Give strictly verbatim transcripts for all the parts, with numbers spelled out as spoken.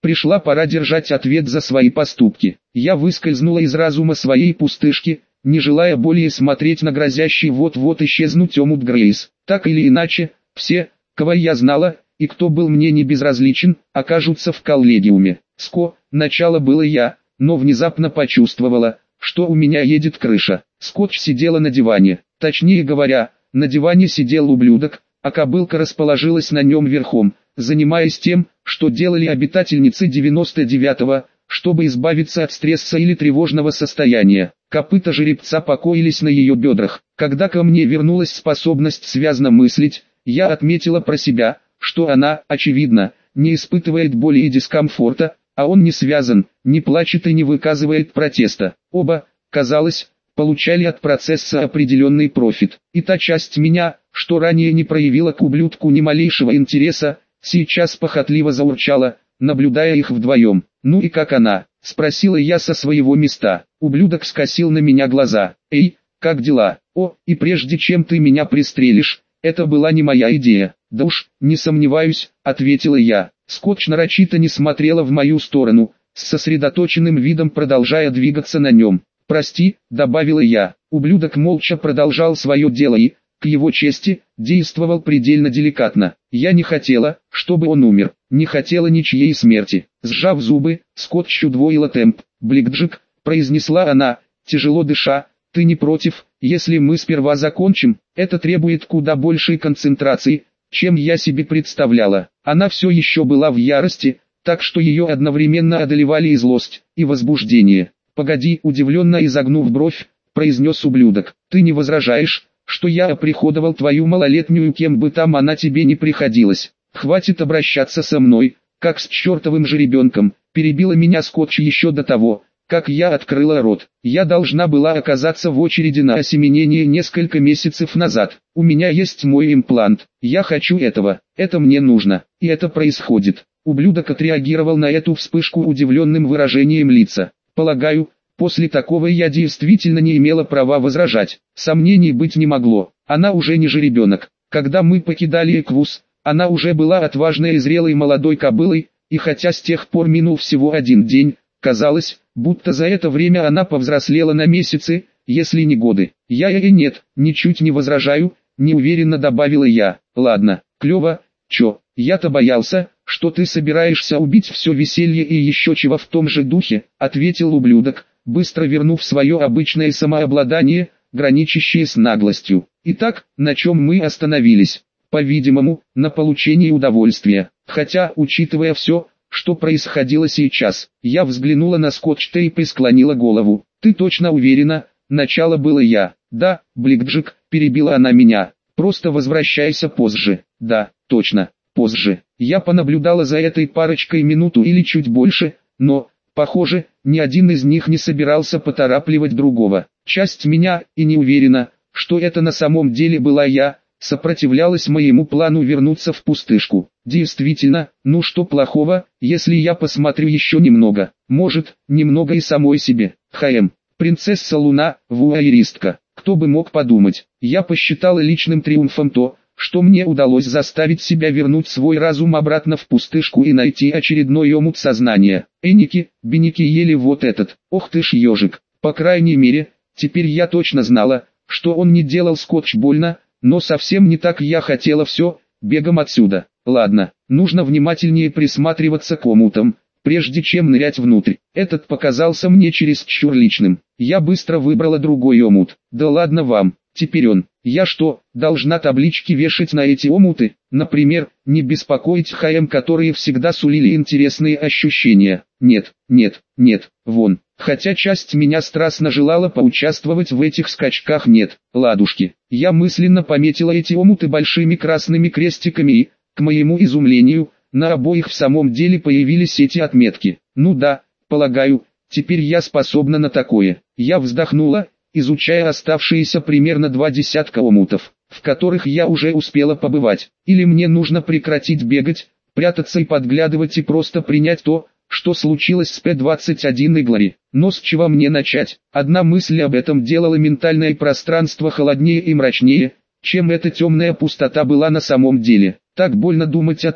пришла пора держать ответ за свои поступки. Я выскользнула из разума своей пустышки, не желая более смотреть на грозящий вот-вот исчезнуть омут Грейс. Так или иначе, все, кого я знала, и кто был мне не безразличен, окажутся в коллегиуме. Ско, начало было я, но внезапно почувствовала, что у меня едет крыша. Скотч сидела на диване, точнее говоря, на диване сидел ублюдок, а кобылка расположилась на нем верхом, занимаясь тем, что делали обитательницы девяносто девятого, чтобы избавиться от стресса или тревожного состояния. Копыта жеребца покоились на ее бедрах. Когда ко мне вернулась способность связно мыслить, я отметила про себя, что она, очевидно, не испытывает боли и дискомфорта, а он не связан, не плачет и не выказывает протеста. Оба, казалось, получали от процесса определенный профит. И та часть меня, что ранее не проявила к ублюдку ни малейшего интереса, сейчас похотливо заурчала, наблюдая их вдвоем. «Ну и как она?» – спросила я со своего места. Ублюдок скосил на меня глаза. «Эй, как дела? О, и прежде чем ты меня пристрелишь, это была не моя идея». «Да уж, не сомневаюсь», – ответила я. Скотч нарочито не смотрела в мою сторону, с сосредоточенным видом продолжая двигаться на нем. «Прости», – добавила я. Ублюдок молча продолжал свое дело и, к его чести, действовал предельно деликатно. Я не хотела, чтобы он умер, не хотела ничьей смерти. Сжав зубы, Скотч удвоила темп. «Бликджик», – произнесла она, тяжело дыша, – «ты не против, если мы сперва закончим? Это требует куда большей концентрации, чем я себе представляла». Она все еще была в ярости, так что ее одновременно одолевали и злость, и возбуждение. «Погоди», удивленно изогнув бровь, произнес ублюдок. «Ты не возражаешь, что я оприходовал твою малолетнюю, кем бы там она тебе не приходилась? Хватит обращаться со мной, как с чертовым жеребенком», перебила меня Скотч еще до того, как я открыла рот. Я должна была оказаться в очереди на осеменение несколько месяцев назад. У меня есть мой имплант. Я хочу этого. Это мне нужно. И это происходит. Ублюдок отреагировал на эту вспышку удивленным выражением лица. Полагаю, после такого я действительно не имела права возражать. Сомнений быть не могло. Она уже не жеребенок. Когда мы покидали Эквус, она уже была отважной и зрелой молодой кобылой, и хотя с тех пор минул всего один день, казалось, будто за это время она повзрослела на месяцы, если не годы. Я и нет, ничуть не возражаю, неуверенно добавила я. Ладно, клево, чё, я-то боялся, что ты собираешься убить все веселье и еще чего в том же духе, ответил ублюдок, быстро вернув свое обычное самообладание, граничащее с наглостью. Итак, на чем мы остановились? По-видимому, на получении удовольствия. Хотя, учитывая все, что происходило сейчас, я взглянула на Скотч-тейп и склонила голову. «Ты точно уверена?» Начало было я. «Да, Бликджик», перебила она меня. «Просто возвращайся позже». «Да, точно, позже». Я понаблюдала за этой парочкой минуту или чуть больше, но, похоже, ни один из них не собирался поторапливать другого. Часть меня, и не уверена, что это на самом деле была я, сопротивлялась моему плану вернуться в пустышку. Действительно, ну что плохого, если я посмотрю еще немного, может, немного и самой себе. Хм, принцесса Луна, вуайеристка, кто бы мог подумать. Я посчитала личным триумфом то, что мне удалось заставить себя вернуть свой разум обратно в пустышку и найти очередной омут сознания. Эники, беники ели вот этот, ох ты ж ежик. По крайней мере, теперь я точно знала, что он не делал Скотч больно, но совсем не так я хотела все, бегом отсюда. Ладно, нужно внимательнее присматриваться к омутам, прежде чем нырять внутрь. Этот показался мне чересчур личным. Я быстро выбрала другой омут. Да ладно вам, теперь он. Я что, должна таблички вешать на эти омуты? Например, не беспокоить ХМ, которые всегда сулили интересные ощущения. Нет, нет, нет, вон. Хотя часть меня страстно желала поучаствовать в этих скачках, нет, ладушки. Я мысленно пометила эти омуты большими красными крестиками и, к моему изумлению, на обоих в самом деле появились эти отметки. Ну да, полагаю, теперь я способна на такое. Я вздохнула, изучая оставшиеся примерно два десятка омутов, в которых я уже успела побывать. Или мне нужно прекратить бегать, прятаться и подглядывать и просто принять то, что случилось с Пэ двадцать один и Глори. Но с чего мне начать? Одна мысль об этом делала ментальное пространство холоднее и мрачнее, чем эта темная пустота была на самом деле. Так больно думать о том,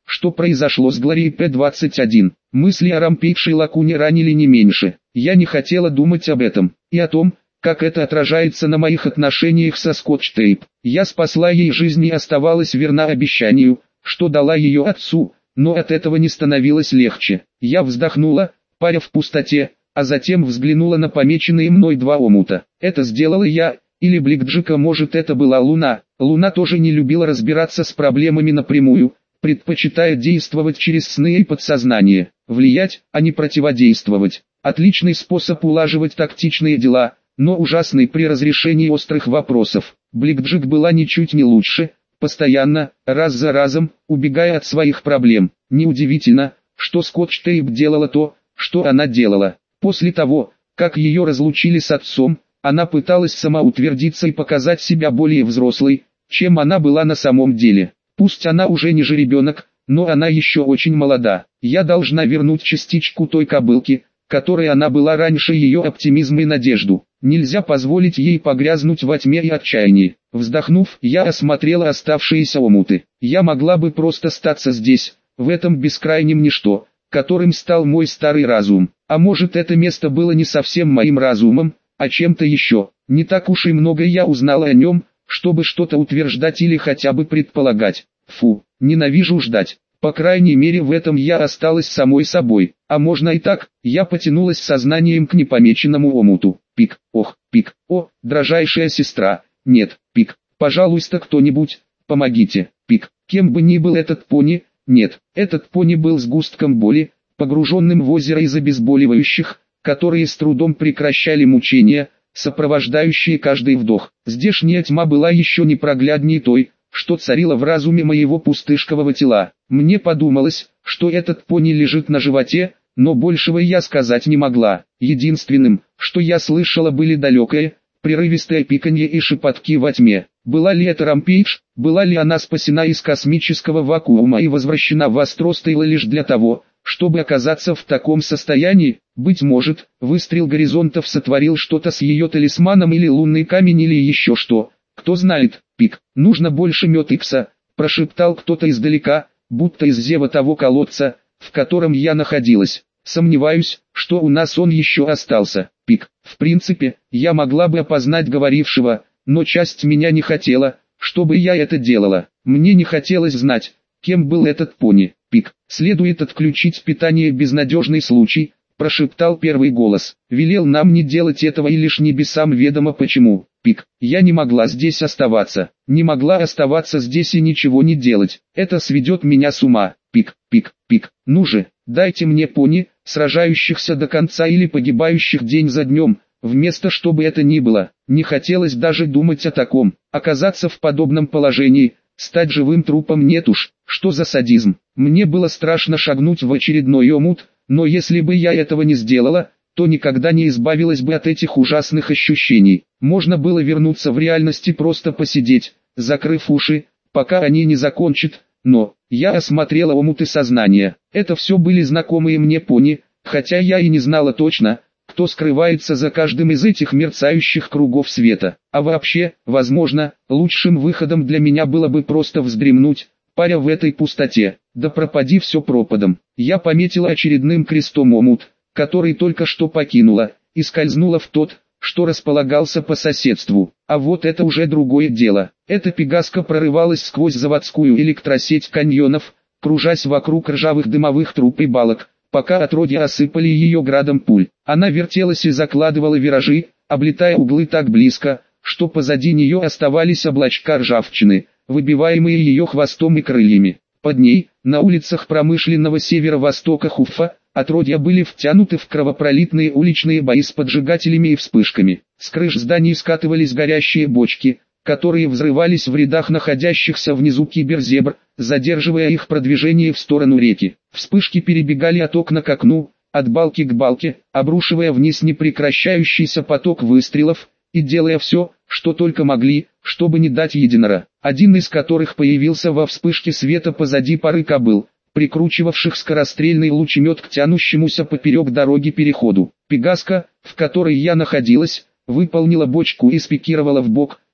что произошло с Глорией П двадцать один. Мысли о рампейдшей лакуне ранили не меньше. Я не хотела думать об этом, и о том, как это отражается на моих отношениях со Скотч-Тейп. Я спасла ей жизнь и оставалась верна обещанию, что дала ее отцу, но от этого не становилось легче. Я вздохнула, паря в пустоте, а затем взглянула на помеченные мной два омута. Это сделала я, или Бликджика, может это была Луна. Луна тоже не любила разбираться с проблемами напрямую, предпочитая действовать через сны и подсознание, влиять, а не противодействовать. Отличный способ улаживать тактичные дела, но ужасный при разрешении острых вопросов. Бликджик была ничуть не лучше, постоянно, раз за разом, убегая от своих проблем. Неудивительно, что Скотч-Тейп делала то, что она делала. После того, как ее разлучили с отцом, она пыталась самоутвердиться и показать себя более взрослой, чем она была на самом деле. Пусть она уже не жеребенок, но она еще очень молода. Я должна вернуть частичку той кобылки, которой она была раньше, ее оптимизм и надежду. Нельзя позволить ей погрязнуть во тьме и отчаянии. Вздохнув, я осмотрела оставшиеся омуты. Я могла бы просто остаться здесь, в этом бескрайнем ничто, которым стал мой старый разум. А может, это место было не совсем моим разумом, а чем-то еще. Не так уж и много я узнала о нем, чтобы что-то утверждать или хотя бы предполагать. Фу, ненавижу ждать. По крайней мере, в этом я осталась самой собой. А можно и так. Я потянулась сознанием к непомеченному омуту. Пик, ох, пик, о, дрожайшая сестра. Нет, пик, пожалуйста, кто-нибудь, помогите. Пик, кем бы ни был этот пони, нет, этот пони был сгустком боли, погруженным в озеро из обезболивающих, которые с трудом прекращали мучения, сопровождающие каждый вдох. Здешняя тьма была еще непроглядней той, что царила в разуме моего пустышкового тела. Мне подумалось, что этот пони лежит на животе, но большего я сказать не могла. Единственным, что я слышала, были далекое, прерывистое пиканье и шепотки во тьме. Была ли это Рампейдж, была ли она спасена из космического вакуума и возвращена в Астростейл лишь для того, чтобы оказаться в таком состоянии? Быть может, выстрел горизонтов сотворил что-то с ее талисманом, или лунный камень, или еще что. Кто знает. Пик, нужно больше Мётикса, прошептал кто-то издалека, будто из зева того колодца, в котором я находилась. Сомневаюсь, что у нас он еще остался. Пик, в принципе, я могла бы опознать говорившего, но часть меня не хотела, чтобы я это делала. Мне не хотелось знать, кем был этот пони. Пик, следует отключить питание, безнадежный случай, прошептал первый голос. Велел нам не делать этого, и лишь небесам ведомо почему. Пик, я не могла здесь оставаться, не могла оставаться здесь и ничего не делать. Это сведет меня с ума. Пик, пик, пик, ну же, дайте мне пони, сражающихся до конца или погибающих день за днем, вместо чтобы это ни было. Не хотелось даже думать о таком. Оказаться в подобном положении, стать живым трупом, нет уж, что за садизм. Мне было страшно шагнуть в очередной омут, но если бы я этого не сделала, то никогда не избавилась бы от этих ужасных ощущений. Можно было вернуться в реальность и просто посидеть, закрыв уши, пока они не закончат, но я осмотрела омуты сознания. Это все были знакомые мне пони, хотя я и не знала точно, кто скрывается за каждым из этих мерцающих кругов света. А вообще, возможно, лучшим выходом для меня было бы просто вздремнуть, паря в этой пустоте. Да пропади все пропадом. Я пометила очередным крестом омут, который только что покинула, и скользнула в тот, что располагался по соседству. А вот это уже другое дело. Эта пегаска прорывалась сквозь заводскую электросеть каньонов, кружась вокруг ржавых дымовых труб и балок, пока отродья осыпали ее градом пуль. Она вертелась и закладывала виражи, облетая углы так близко, что позади нее оставались облачка ржавчины, выбиваемые ее хвостом и крыльями. Под ней, на улицах промышленного северо-востока Хуффа, отродья были втянуты в кровопролитные уличные бои с поджигателями и вспышками. С крыш зданий скатывались горящие бочки, которые взрывались в рядах находящихся внизу киберзебр, задерживая их продвижение в сторону реки. Вспышки перебегали от окна к окну, от балки к балке, обрушивая вниз непрекращающийся поток выстрелов, и делая все, что только могли, чтобы не дать единора, один из которых появился во вспышке света позади пары кобыл, прикручивавших скорострельный лучемет к тянущемуся поперек дороги переходу. Пегаска, в которой я находилась, выполнила бочку и спикировала в бок,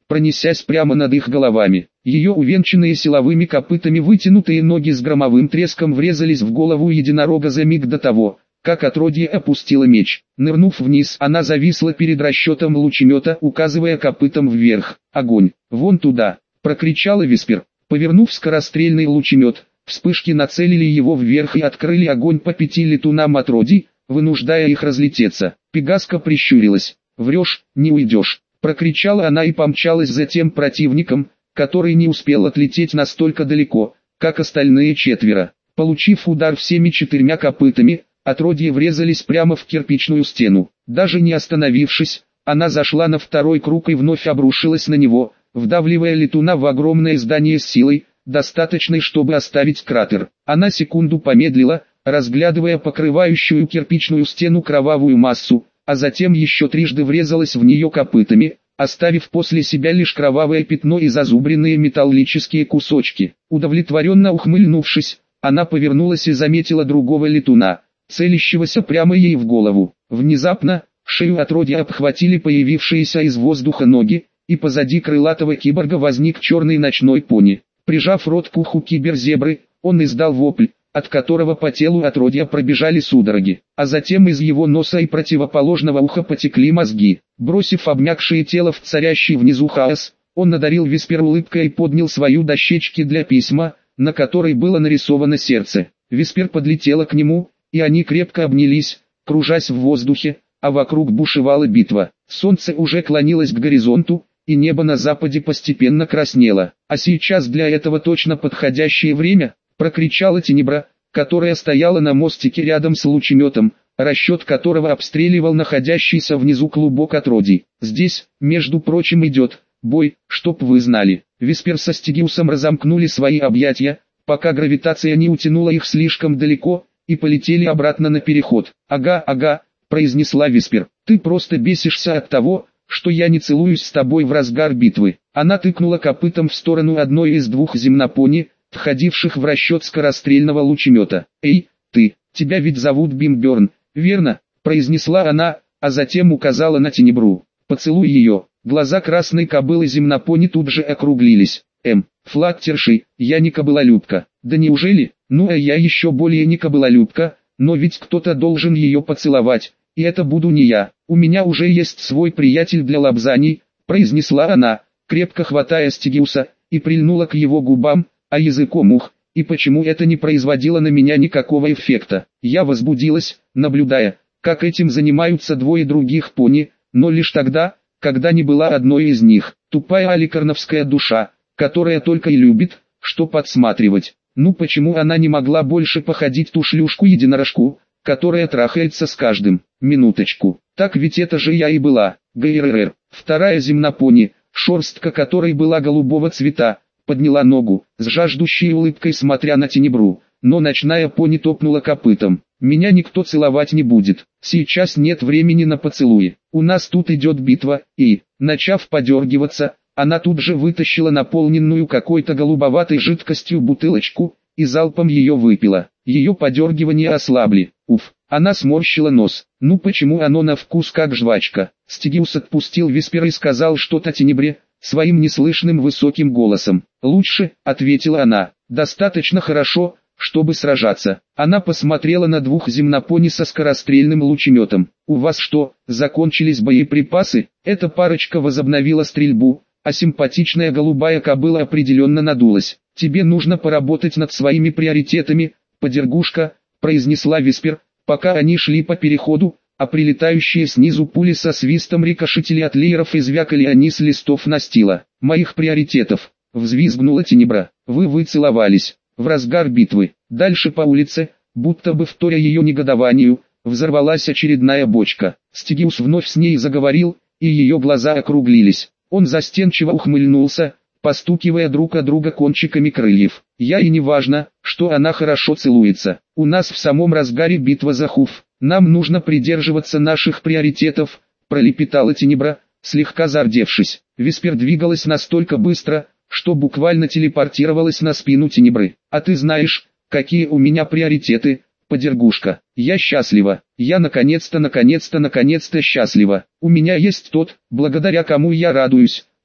пронесясь прямо над их головами. Ее увенчанные силовыми копытами вытянутые ноги с громовым треском врезались в голову единорога за миг до того, как отродье опустило меч. Нырнув вниз, она зависла перед расчетом лучемета, указывая копытом вверх. «Огонь! Вон туда!» — прокричала Виспер. Повернув скорострельный лучемет, вспышки нацелили его вверх и открыли огонь по пяти летунам отродий, вынуждая их разлететься. Пегаска прищурилась. «Врешь, не уйдешь!» — прокричала она и помчалась за тем противником, который не успел отлететь настолько далеко, как остальные четверо. Получив удар всеми четырьмя копытами, отродья врезались прямо в кирпичную стену. Даже не остановившись, она зашла на второй круг и вновь обрушилась на него, вдавливая летуна в огромное здание с силой, достаточной, чтобы оставить кратер. Она секунду помедлила, разглядывая покрывающую кирпичную стену кровавую массу, а затем еще трижды врезалась в нее копытами, оставив после себя лишь кровавое пятно и зазубренные металлические кусочки. Удовлетворенно ухмыльнувшись, она повернулась и заметила другого летуна, целящегося прямо ей в голову. Внезапно, шею отродья обхватили появившиеся из воздуха ноги, и позади крылатого киборга возник черный ночной пони. Прижав рот к уху киберзебры, он издал вопль, от которого по телу отродья пробежали судороги, а затем из его носа и противоположного уха потекли мозги. Бросив обмякшее тело в царящий внизу хаос, он надарил Виспер улыбкой и поднял свою дощечки для письма, на которой было нарисовано сердце. Виспер подлетела к нему, и они крепко обнялись, кружась в воздухе, а вокруг бушевала битва. Солнце уже клонилось к горизонту, и небо на западе постепенно краснело. «А сейчас для этого точно подходящее время!» — прокричала Тенебра, которая стояла на мостике рядом с лучеметом, расчет которого обстреливал находящийся внизу клубок отродий. «Здесь, между прочим, идет бой, чтоб вы знали». Виспер со Стигиусом разомкнули свои объятия, пока гравитация не утянула их слишком далеко, и полетели обратно на переход. «Ага, ага», — произнесла Виспер, — «ты просто бесишься от того, что я не целуюсь с тобой в разгар битвы». Она тыкнула копытом в сторону одной из двух земнопони, входивших в расчет скорострельного лучемета. «Эй, ты, тебя ведь зовут Бимберн, верно?» — произнесла она, а затем указала на Тенебру. «Поцелуй ее». Глаза красной кобылы земнопони тут же округлились. «Эм, Флаттерши, я не кобылолюбка». «Да неужели? Ну а я еще более не кобылолюбка, но ведь кто-то должен ее поцеловать, и это буду не я. У меня уже есть свой приятель для лапзаний», — произнесла она, крепко хватая Стигиуса, и прильнула к его губам, а языком ух, и почему это не производило на меня никакого эффекта. Я возбудилась, наблюдая, как этим занимаются двое других пони, но лишь тогда, когда не была одной из них. Тупая аликарновская душа, которая только и любит, что подсматривать. Ну почему она не могла больше походить ту шлюшку-единорожку, которая трахается с каждым? Минуточку, так ведь это же я и была. ГРР. Вторая земнопони, шерстка которой была голубого цвета, подняла ногу, с жаждущей улыбкой смотря на Тенебру, но ночная пони топнула копытом. «Меня никто целовать не будет, сейчас нет времени на поцелуи, у нас тут идет битва», и, начав подергиваться, она тут же вытащила наполненную какой-то голубоватой жидкостью бутылочку, и залпом ее выпила. Ее подергивания ослабли. Уф, она сморщила нос. «Ну почему оно на вкус как жвачка?» Стигиус отпустил Виспер и сказал что-то Тенебре, своим неслышным высоким голосом. «Лучше», — ответила она, — «достаточно хорошо, чтобы сражаться». Она посмотрела на двух земнопони со скорострельным лучеметом. «У вас что, закончились боеприпасы?» Эта парочка возобновила стрельбу, а симпатичная голубая кобыла определенно надулась. «Тебе нужно поработать над своими приоритетами, подергушка», — произнесла Виспер, пока они шли по переходу, а прилетающие снизу пули со свистом рикошетили от лееров и звякали они с листов настила. «Моих приоритетов», — взвизгнула Тенебра. «Вы выцеловались в разгар битвы». Дальше по улице, будто бы вторя ее негодованию, взорвалась очередная бочка. Стигиус вновь с ней заговорил, и ее глаза округлились. Он застенчиво ухмыльнулся, постукивая друг о друга кончиками крыльев. «Я и не важно, что она хорошо целуется. У нас в самом разгаре битва за Хуф. Нам нужно придерживаться наших приоритетов», — пролепетала Тенебра, слегка зардевшись. Виспер двигалась настолько быстро, что буквально телепортировалась на спину Тенебры. «А ты знаешь, какие у меня приоритеты, подергушка? Я счастлива. Я наконец-то, наконец-то, наконец-то счастлива. У меня есть тот, благодаря кому я радуюсь,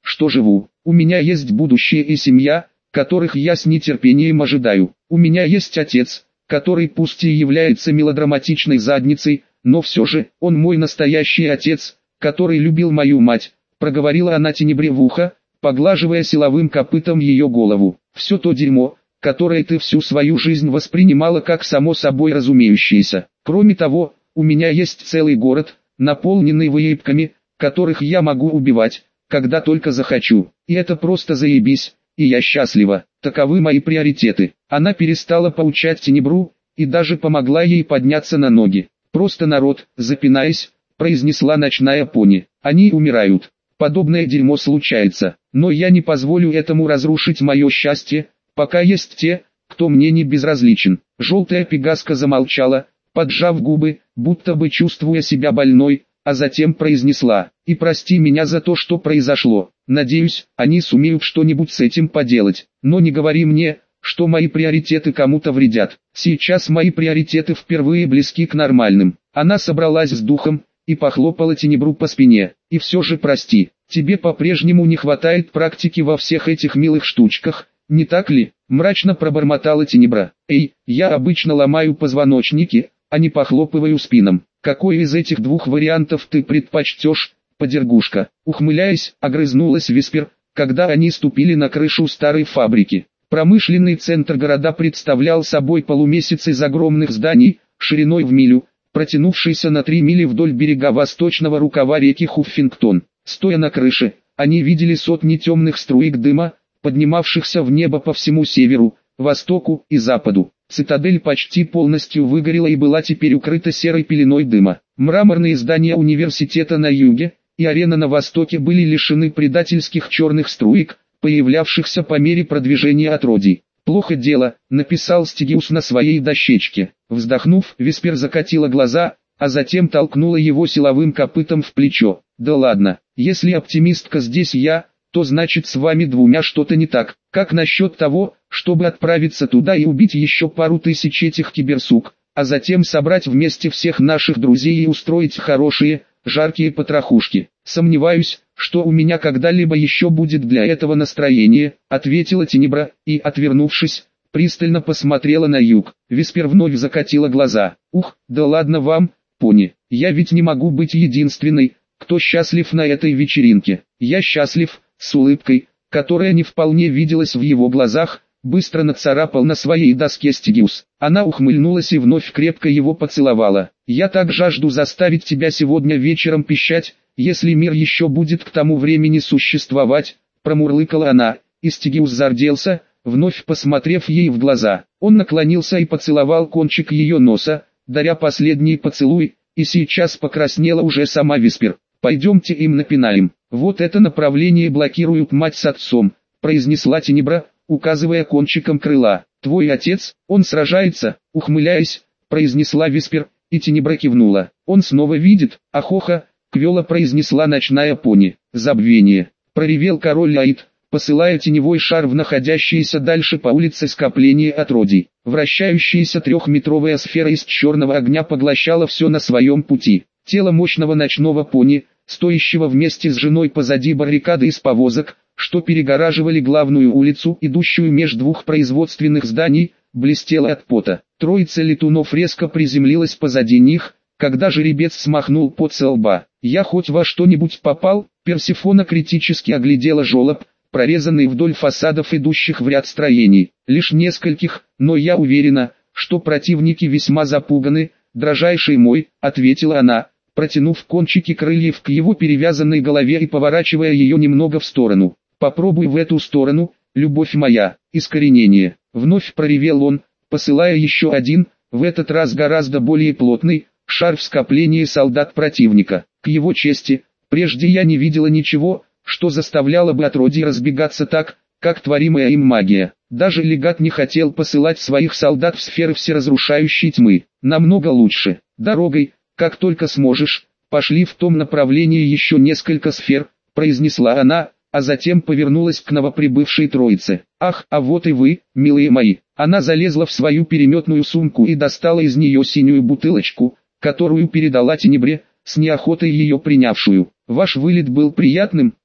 что живу. У меня есть будущее и семья, которых я с нетерпением ожидаю. У меня есть отец, который пусть и является мелодраматичной задницей, но все же, он мой настоящий отец, который любил мою мать, проговорила она Тенебре в ухо, поглаживая силовым копытом ее голову. Все то дерьмо, которое ты всю свою жизнь воспринимала как само собой разумеющееся. Кроме того, у меня есть целый город, наполненный выебками, которых я могу убивать, когда только захочу. И это просто заебись, и я счастлива. Таковы мои приоритеты. Она перестала поучать Тенебру, и даже помогла ей подняться на ноги. Просто народ, запинаясь, произнесла ночная пони. Они умирают. Подобное дерьмо случается. Но я не позволю этому разрушить мое счастье, пока есть те, кто мне не безразличен. Желтая пегаска замолчала, поджав губы, будто бы чувствуя себя больной, а затем произнесла: «И прости меня за то, что произошло. Надеюсь, они сумеют что-нибудь с этим поделать. Но не говори мне, что мои приоритеты кому-то вредят. Сейчас мои приоритеты впервые близки к нормальным». Она собралась с духом и похлопала Тенебру по спине. «И все же прости, тебе по-прежнему не хватает практики во всех этих милых штучках, не так ли?» Мрачно пробормотала Тенебра. «Эй, я обычно ломаю позвоночники, а не похлопываю спинам. Какой из этих двух вариантов ты предпочтешь, подергушка?» Ухмыляясь, огрызнулась Виспер, когда они ступили на крышу старой фабрики. Промышленный центр города представлял собой полумесяц из огромных зданий, шириной в милю, протянувшийся на три мили вдоль берега восточного рукава реки Хуффингтон. Стоя на крыше, они видели сотни темных струек дыма, поднимавшихся в небо по всему северу, востоку и западу. Цитадель почти полностью выгорела и была теперь укрыта серой пеленой дыма. Мраморные здания университета на юге и арена на востоке были лишены предательских черных струек, появлявшихся по мере продвижения отродий. «Плохо дело», — написал Стигиус на своей дощечке. Вздохнув, Виспер закатила глаза, а затем толкнула его силовым копытом в плечо. «Да ладно, если оптимистка здесь я, то значит с вами двумя что-то не так. Как насчет того, чтобы отправиться туда и убить еще пару тысяч этих киберсук, а затем собрать вместе всех наших друзей и устроить хорошие, жаркие потрохушки?» «Сомневаюсь, что у меня когда-либо еще будет для этого настроение», — ответила Тенебра, и, отвернувшись, пристально посмотрела на юг. Виспер вновь закатила глаза. «Ух, да ладно вам, пони, я ведь не могу быть единственной, кто счастлив на этой вечеринке. Я счастлив», — с улыбкой, которая не вполне виделась в его глазах, быстро нацарапал на своей доске Стигиус. Она ухмыльнулась и вновь крепко его поцеловала. «Я так жажду заставить тебя сегодня вечером пищать, если мир еще будет к тому времени существовать», — промурлыкала она, и Стигиус зарделся, вновь посмотрев ей в глаза. Он наклонился и поцеловал кончик ее носа, даря последний поцелуй, и сейчас покраснела уже сама Виспер. «Пойдемте им напинаем. Вот это направление блокируют мать с отцом», — произнесла Тенебра, указывая кончиком крыла. «Твой отец, он сражается», — ухмыляясь, произнесла Виспер, и Тенебра кивнула. «Он снова видит, ахоха», — квела произнесла ночная пони. «Забвение», — проревел король Аид, посылая теневой шар в находящееся дальше по улице скопление отродий. Вращающаяся трехметровая сфера из черного огня поглощала все на своем пути. Тело мощного ночного пони, стоящего вместе с женой позади баррикады из повозок, что перегораживали главную улицу, идущую меж двух производственных зданий, блестело от пота. Троица летунов резко приземлилась позади них, когда жеребец смахнул пот со лба. «Я хоть во что-нибудь попал?» Персефона критически оглядела жолоб, прорезанный вдоль фасадов идущих в ряд строений. «Лишь нескольких, но я уверена, что противники весьма запуганы, дрожайший мой», — ответила она, протянув кончики крыльев к его перевязанной голове и поворачивая ее немного в сторону. «Попробуй в эту сторону, любовь моя». «Искоренение», — вновь проревел он, посылая еще один, в этот раз гораздо более плотный, шар в скоплении солдат противника. К его чести, прежде я не видела ничего, что заставляло бы отродье разбегаться так, как творимая им магия. Даже легат не хотел посылать своих солдат в сферы всеразрушающей тьмы. «Намного лучше. Дорогой, как только сможешь, пошли в том направлении еще несколько сфер», — произнесла она, а затем повернулась к новоприбывшей троице. «Ах, а вот и вы, милые мои». Она залезла в свою переметную сумку и достала из нее синюю бутылочку, которую передала Тенебре, с неохотой ее принявшую. «Ваш вылет был приятным»,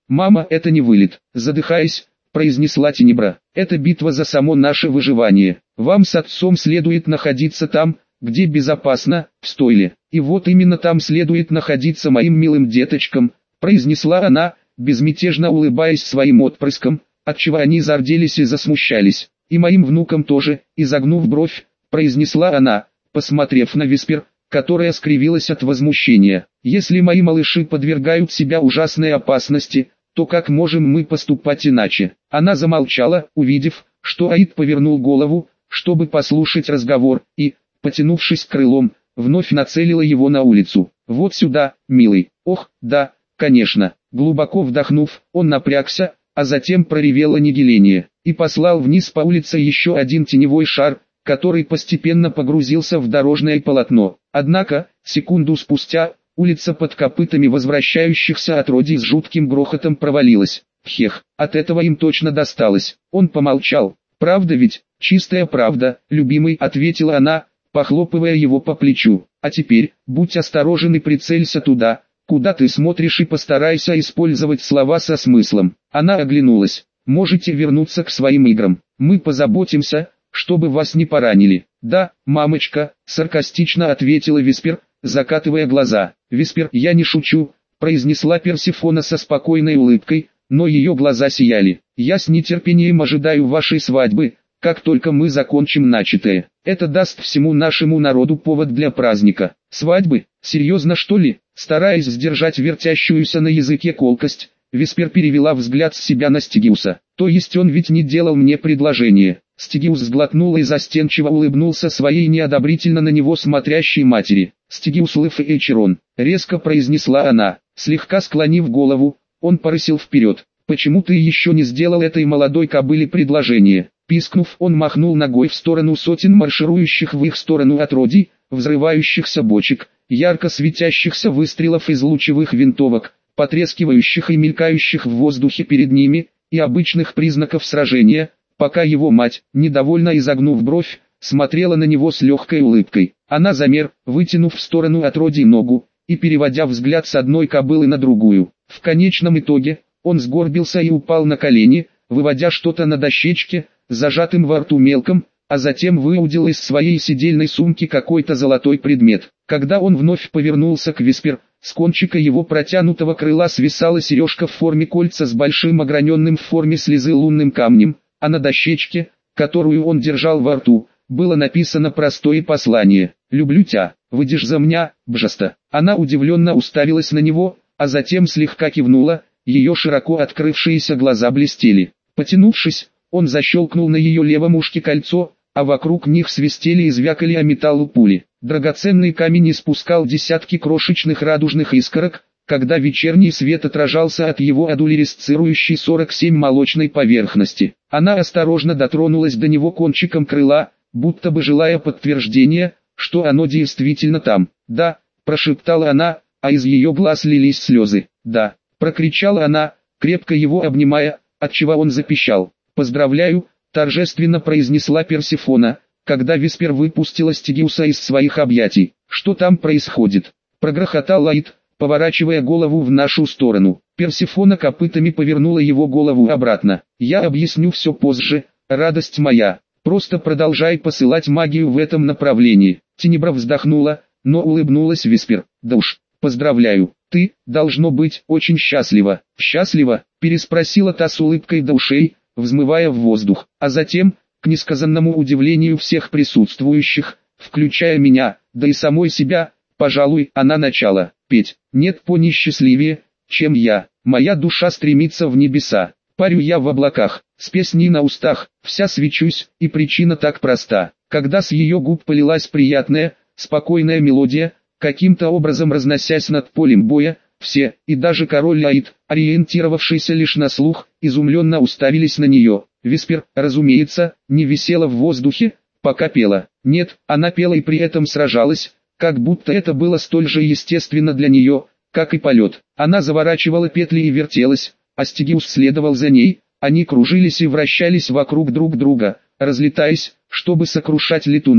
«Мама, это не вылет», задыхаясь, произнесла Тенебра. «Это битва за само наше выживание. Вам с отцом следует находиться там, где безопасно, в стойле. И вот именно там следует находиться моим милым деточкам», произнесла она, безмятежно улыбаясь своим отпрыском, отчего они зарделись и засмущались. «И моим внукам тоже», изогнув бровь, произнесла она, посмотрев на Виспер, которая скривилась от возмущения. «Если мои малыши подвергают себя ужасной опасности, то как можем мы поступать иначе?» Она замолчала, увидев, что Аид повернул голову, чтобы послушать разговор, и, потянувшись крылом, вновь нацелила его на улицу. «Вот сюда, милый». «Ох, да, конечно». Глубоко вдохнув, он напрягся, а затем проревел аннигиление, и послал вниз по улице еще один теневой шар, который постепенно погрузился в дорожное полотно. Однако, секунду спустя, улица под копытами возвращающихся отродий с жутким грохотом провалилась. Хех, от этого им точно досталось. Он помолчал. «Правда ведь, чистая правда, любимый», ответила она, похлопывая его по плечу. «А теперь, будь осторожен и прицелься туда, куда ты смотришь, и постарайся использовать слова со смыслом». Она оглянулась. «Можете вернуться к своим играм. Мы позаботимся, чтобы вас не поранили». «Да, мамочка», саркастично ответила Виспер, закатывая глаза. «Виспер, я не шучу», произнесла Персефона со спокойной улыбкой, но ее глаза сияли. «Я с нетерпением ожидаю вашей свадьбы, как только мы закончим начатое. Это даст всему нашему народу повод для праздника». «Свадьбы? Серьезно, что ли?» Стараясь сдержать вертящуюся на языке колкость, Виспер перевела взгляд с себя на Стигиуса. «То есть он ведь не делал мне предложение?» Стигиус сглотнул и застенчиво улыбнулся своей неодобрительно на него смотрящей матери. «Стигиус Лэф и Эчерон», резко произнесла она, слегка склонив голову, он порысил вперед. «Почему ты еще не сделал этой молодой кобыле предложение?» Пискнув, он махнул ногой в сторону сотен марширующих в их сторону отродий, взрывающихся бочек, ярко светящихся выстрелов из лучевых винтовок, потрескивающих и мелькающих в воздухе перед ними, и обычных признаков сражения, пока его мать, недовольно изогнув бровь, смотрела на него с легкой улыбкой. Она замер, вытянув в сторону отродий ногу, и переводя взгляд с одной кобылы на другую. В конечном итоге, он сгорбился и упал на колени, выводя что-то на дощечке, зажатым во рту мелком, а затем выудил из своей сидельной сумки какой-то золотой предмет. Когда он вновь повернулся к Виспер, с кончика его протянутого крыла свисала сережка в форме кольца с большим ограненным в форме слезы лунным камнем, а на дощечке, которую он держал во рту, было написано простое послание: «Люблю тебя, выйдешь за меня, бжаста». Она удивленно уставилась на него, а затем слегка кивнула, ее широко открывшиеся глаза блестели. Потянувшись, он защелкнул на ее левом ушке кольцо, а вокруг них свистели и звякали о металлу пули. Драгоценный камень испускал десятки крошечных радужных искорок, когда вечерний свет отражался от его адулерисцирующей сорок семь молочной поверхности. Она осторожно дотронулась до него кончиком крыла, будто бы желая подтверждения, что оно действительно там. «Да», прошептала она, а из ее глаз лились слезы. «Да», прокричала она, крепко его обнимая, отчего он запищал. «Поздравляю», торжественно произнесла Персефона, когда Виспер выпустила Стигиуса из своих объятий. «Что там происходит?» Прогрохотал Аид, поворачивая голову в нашу сторону. Персефона копытами повернула его голову обратно. «Я объясню все позже, радость моя. Просто продолжай посылать магию в этом направлении». Тенебра вздохнула, но улыбнулась Виспер. «Да уж, поздравляю, ты, должно быть, очень счастлива». «Счастлива?» – переспросила та с улыбкой до ушей, взмывая в воздух, а затем, к несказанному удивлению всех присутствующих, включая меня, да и самой себя, пожалуй, она начала петь. «Нет пони счастливее, чем я, моя душа стремится в небеса, парю я в облаках, с песней на устах, вся свечусь, и причина так проста». Когда с ее губ полилась приятная, спокойная мелодия, каким-то образом разносясь над полем боя, все, и даже король Аид, ориентировавшийся лишь на слух, изумленно уставились на нее. Виспер, разумеется, не висела в воздухе, пока пела. Нет, она пела и при этом сражалась, как будто это было столь же естественно для нее, как и полет. Она заворачивала петли и вертелась, а Стигиус следовал за ней, они кружились и вращались вокруг друг друга, разлетаясь, чтобы сокрушать летунов,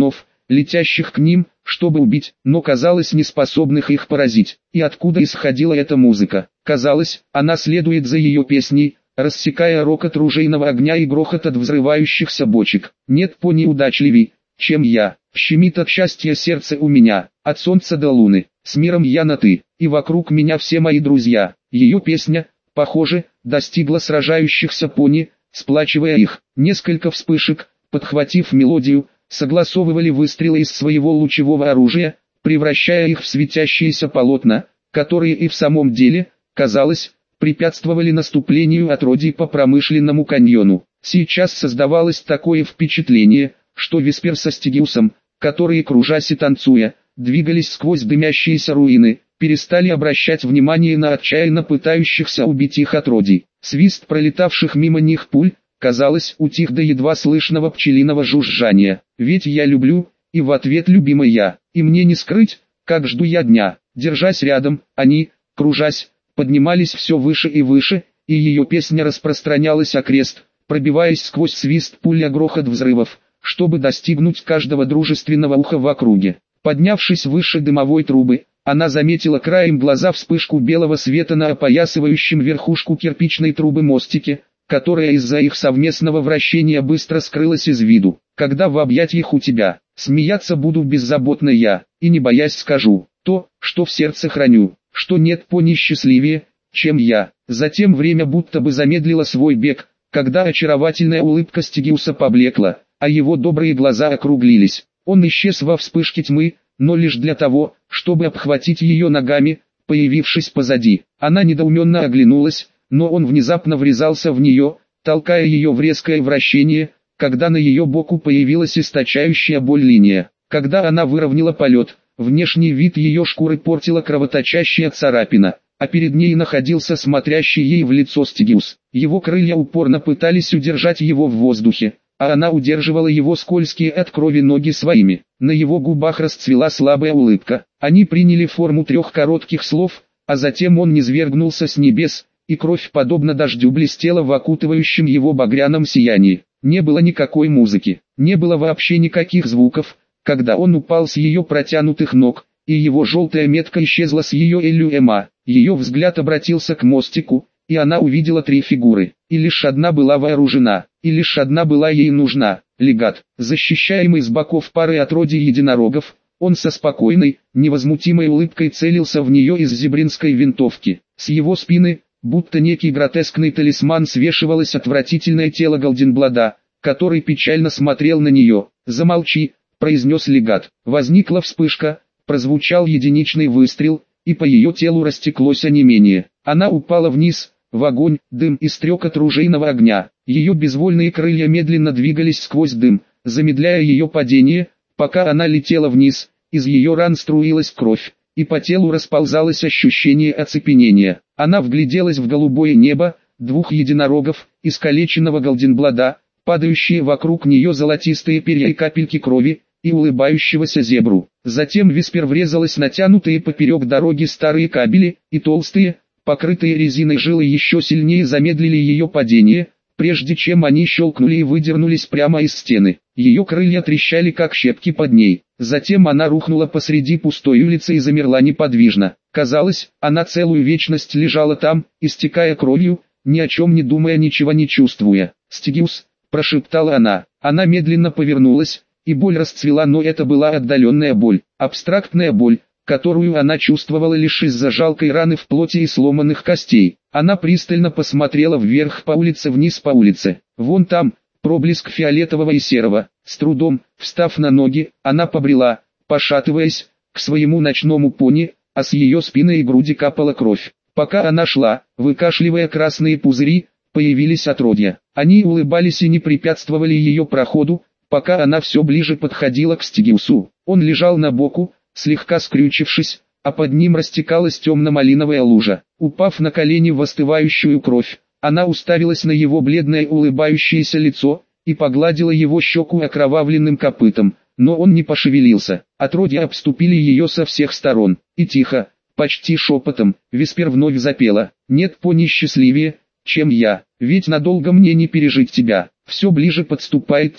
летящих к ним, чтобы убить, но казалось неспособных их поразить. И откуда исходила эта музыка? Казалось, она следует за ее песней, рассекая рокот ружейного огня и грохот от взрывающихся бочек. Нет пони удачливей, чем я. Щемит от счастья сердце у меня, от солнца до луны. С миром я на ты, и вокруг меня все мои друзья. Ее песня, похоже, достигла сражающихся пони, сплачивая их. Несколько вспышек, подхватив мелодию, согласовывали выстрелы из своего лучевого оружия, превращая их в светящиеся полотна, которые и в самом деле, казалось, препятствовали наступлению отродий по промышленному каньону. Сейчас создавалось такое впечатление, что Виспер со Стигиусом, которые, кружась и танцуя, двигались сквозь дымящиеся руины, перестали обращать внимание на отчаянно пытающихся убить их отродий. Свист пролетавших мимо них пуль, казалось, утих до едва слышного пчелиного жужжания. Ведь я люблю, и в ответ любимый я, и мне не скрыть, как жду я дня. Держась рядом, они, кружась, поднимались все выше и выше, и ее песня распространялась окрест, пробиваясь сквозь свист пуль и грохот взрывов, чтобы достигнуть каждого дружественного уха в округе. Поднявшись выше дымовой трубы, она заметила краем глаза вспышку белого света на опоясывающем верхушку кирпичной трубы мостике, которая из-за их совместного вращения быстро скрылась из виду. Когда в объятиях у тебя, смеяться буду беззаботно я, и не боясь скажу, то, что в сердце храню, что нет пони счастливее, чем я. Затем время будто бы замедлило свой бег, когда очаровательная улыбка Стигиуса поблекла, а его добрые глаза округлились. Он исчез во вспышке тьмы, но лишь для того, чтобы обхватить ее ногами, появившись позади. Она недоуменно оглянулась, но он внезапно врезался в нее, толкая ее в резкое вращение, когда на ее боку появилась источающая боль линия. Когда она выровняла полет, внешний вид ее шкуры портила кровоточащая царапина, а перед ней находился смотрящий ей в лицо Стигиус. Его крылья упорно пытались удержать его в воздухе, а она удерживала его скользкие от крови ноги своими. На его губах расцвела слабая улыбка. Они приняли форму трех коротких слов, а затем он низвергнулся с небес, и кровь подобно дождю блестела в окутывающем его багряном сиянии. Не было никакой музыки, не было вообще никаких звуков, когда он упал с ее протянутых ног, и его желтая метка исчезла с ее элюэма. Ее взгляд обратился к мостику, и она увидела три фигуры, и лишь одна была вооружена, и лишь одна была ей нужна. Легат, защищаемый с боков парой отродий единорогов, он со спокойной, невозмутимой улыбкой целился в нее из зебринской винтовки. С его спины, будто некий гротескный талисман, свешивалось отвратительное тело Голденблада, который печально смотрел на нее. «Замолчи», — произнес Легат. Возникла вспышка, прозвучал единичный выстрел, и по ее телу растеклось онемение. Она упала вниз, в огонь, дым и стрекот ружейного огня. Ее безвольные крылья медленно двигались сквозь дым, замедляя ее падение, пока она летела вниз. Из ее ран струилась кровь, и по телу расползалось ощущение оцепенения. Она вгляделась в голубое небо, двух единорогов, искалеченного Голденблада, падающие вокруг нее золотистые перья и капельки крови, и улыбающегося зебру. Затем Виспер врезалась натянутые поперек дороги старые кабели, и толстые, покрытые резиной жилы еще сильнее замедлили ее падение, прежде чем они щелкнули и выдернулись прямо из стены. Ее крылья трещали как щепки под ней. Затем она рухнула посреди пустой улицы и замерла неподвижно. Казалось, она целую вечность лежала там, истекая кровью, ни о чем не думая, ничего не чувствуя. «Стигиус», — прошептала она. Она медленно повернулась, и боль расцвела, но это была отдаленная боль, абстрактная боль, которую она чувствовала лишь из-за жалкой раны в плоти и сломанных костей. Она пристально посмотрела вверх по улице, вниз по улице. Вон там, проблеск фиолетового и серого. С трудом, встав на ноги, она побрела, пошатываясь, к своему ночному пони, а с ее спины и груди капала кровь. Пока она шла, выкашливая красные пузыри, появились отродья. Они улыбались и не препятствовали ее проходу, пока она все ближе подходила к Стигиусу. Он лежал на боку, слегка скрючившись, а под ним растекалась темно-малиновая лужа. Упав на колени в остывающую кровь, она уставилась на его бледное улыбающееся лицо, и погладила его щеку окровавленным копытом, но он не пошевелился. Отродья обступили ее со всех сторон, и тихо, почти шепотом, Виспер вновь запела: «Нет пони счастливее, чем я, ведь надолго мне не пережить тебя». Все ближе подступает тьма.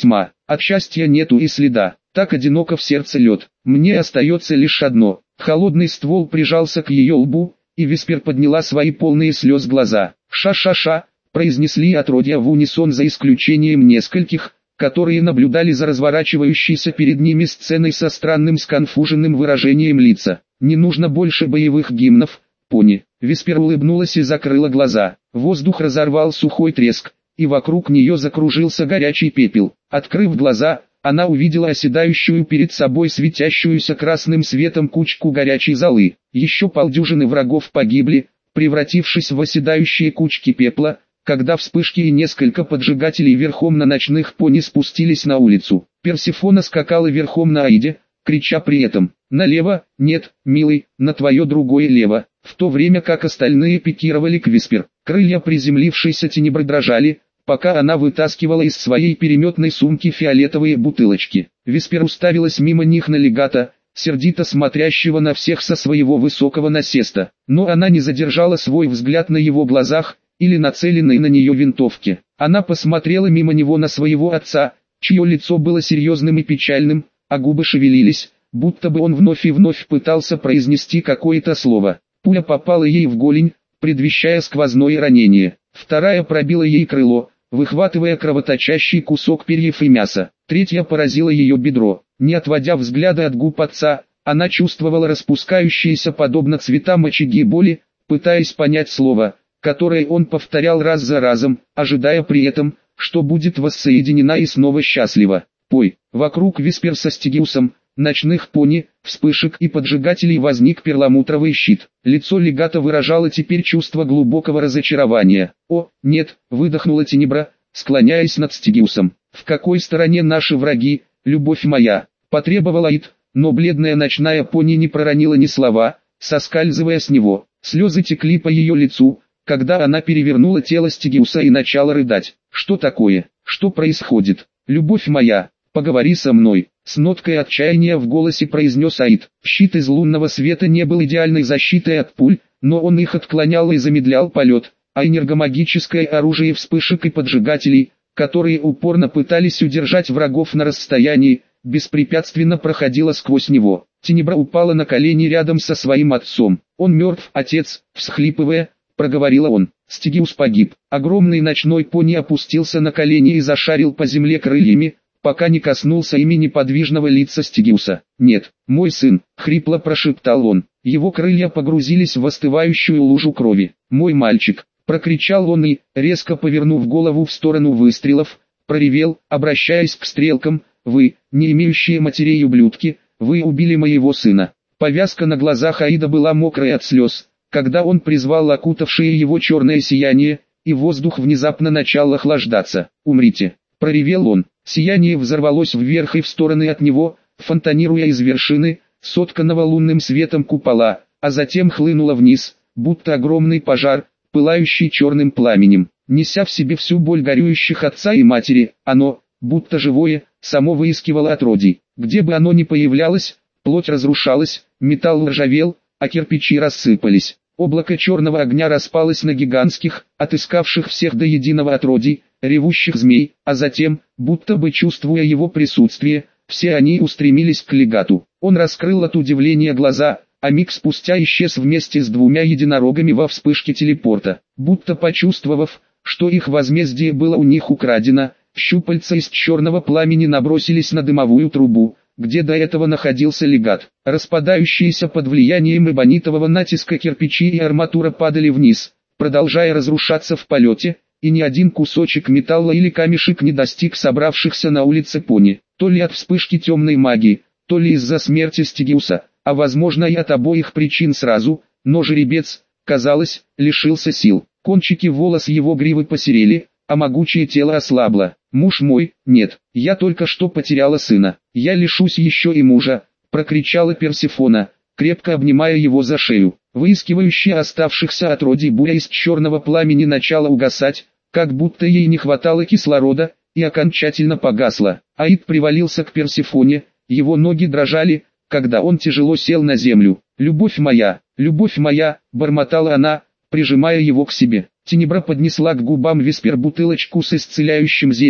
от счастья нету и следа, так одиноко в сердце лед. Мне остается лишь одно. Холодный ствол прижался к ее лбу, и Виспер подняла свои полные слез глаза. «Ша-ша-ша», произнесли отродья в унисон за исключением нескольких, которые наблюдали за разворачивающейся перед ними сценой со странным сконфуженным выражением лица. «Не нужно больше боевых гимнов, пони». Виспер улыбнулась и закрыла глаза. Воздух разорвал сухой треск, и вокруг нее закружился горячий пепел. Открыв глаза, она увидела оседающую перед собой светящуюся красным светом кучку горячей золы. Еще полдюжины врагов погибли, превратившись в оседающие кучки пепла, когда вспышки и несколько поджигателей верхом на ночных пони спустились на улицу. Персефона скакала верхом на Аиде, крича при этом: «Налево, нет, милый, на твое другое лево», в то время как остальные пикировали к Виспер. Крылья приземлившейся Тенебры дрожали, пока она вытаскивала из своей переметной сумки фиолетовые бутылочки. Виспер уставилась мимо них на легата, сердито смотрящего на всех со своего высокого насеста, но она не задержала свой взгляд на его глазах, или нацеленной на нее винтовке. Она посмотрела мимо него на своего отца, чье лицо было серьезным и печальным, а губы шевелились, будто бы он вновь и вновь пытался произнести какое-то слово. Пуля попала ей в голень, предвещая сквозное ранение. Вторая пробила ей крыло, выхватывая кровоточащий кусок перьев и мяса. Третья поразила ее бедро. Не отводя взгляда от губ отца, она чувствовала распускающиеся подобно цветам очаги боли, пытаясь понять слово, которое он повторял раз за разом, ожидая при этом, что будет воссоединена и снова счастлива. «Пой». Вокруг Виспер со Стигиусом, ночных пони, вспышек и поджигателей возник перламутровый щит. Лицо легата выражало теперь чувство глубокого разочарования. «О, нет», — выдохнула Тенебра, склоняясь над Стигиусом. «В какой стороне наши враги, любовь моя?» — потребовала Аид, но бледная ночная пони не проронила ни слова, соскальзывая с него. Слезы текли по ее лицу, когда она перевернула тело Стигиуса и начала рыдать. «Что такое? Что происходит? Любовь моя, поговори со мной», — с ноткой отчаяния в голосе произнес Аид. Щит из лунного света не был идеальной защитой от пуль, но он их отклонял и замедлял полет, а энергомагическое оружие вспышек и поджигателей, которые упорно пытались удержать врагов на расстоянии, беспрепятственно проходило сквозь него. Тенебра упала на колени рядом со своим отцом. «Он мертв, отец», — всхлипывая, проговорила он. Стигиус погиб. Огромный ночной пони опустился на колени и зашарил по земле крыльями, пока не коснулся ими неподвижного лица Стигиуса. «Нет, мой сын», — хрипло прошептал он. Его крылья погрузились в остывающую лужу крови. «Мой мальчик», — прокричал он и, резко повернув голову в сторону выстрелов, проревел, обращаясь к стрелкам: «Вы, не имеющие матерей ублюдки, вы убили моего сына». Повязка на глазах Аида была мокрой от слез, когда он призвал окутавшее его черное сияние, и воздух внезапно начал охлаждаться. «Умрите», — проревел он. Сияние взорвалось вверх и в стороны от него, фонтанируя из вершины, сотканного лунным светом купола, а затем хлынуло вниз, будто огромный пожар, пылающий черным пламенем. Неся в себе всю боль горюющих отца и матери, оно, будто живое, само выискивало отродий. Где бы оно ни появлялось, плоть разрушалась, металл ржавел, а кирпичи рассыпались. Облако черного огня распалось на гигантских, отыскавших всех до единого отродий, ревущих змей, а затем, будто бы чувствуя его присутствие, все они устремились к легату. Он раскрыл от удивления глаза, а миг спустя исчез вместе с двумя единорогами во вспышке телепорта. Будто почувствовав, что их возмездие было у них украдено, щупальца из черного пламени набросились на дымовую трубу, где до этого находился легат. Распадающиеся под влиянием эбонитового натиска кирпичи и арматура падали вниз, продолжая разрушаться в полете, и ни один кусочек металла или камешек не достиг собравшихся на улице пони. То ли от вспышки темной магии, то ли из-за смерти Стигиуса, а возможно и от обоих причин сразу, но жеребец, казалось, лишился сил. Кончики волос его гривы посерели, а могучее тело ослабло. «Муж мой, нет, я только что потеряла сына, я лишусь еще и мужа», — прокричала Персефона, крепко обнимая его за шею. Выискивающая оставшихся отродий буря из черного пламени начала угасать, как будто ей не хватало кислорода, и окончательно погасла. Аид привалился к Персефоне, его ноги дрожали, когда он тяжело сел на землю. «Любовь моя, любовь моя», — бормотала она, прижимая его к себе. Тенебра поднесла к губам Виспер бутылочку с исцеляющим зельем,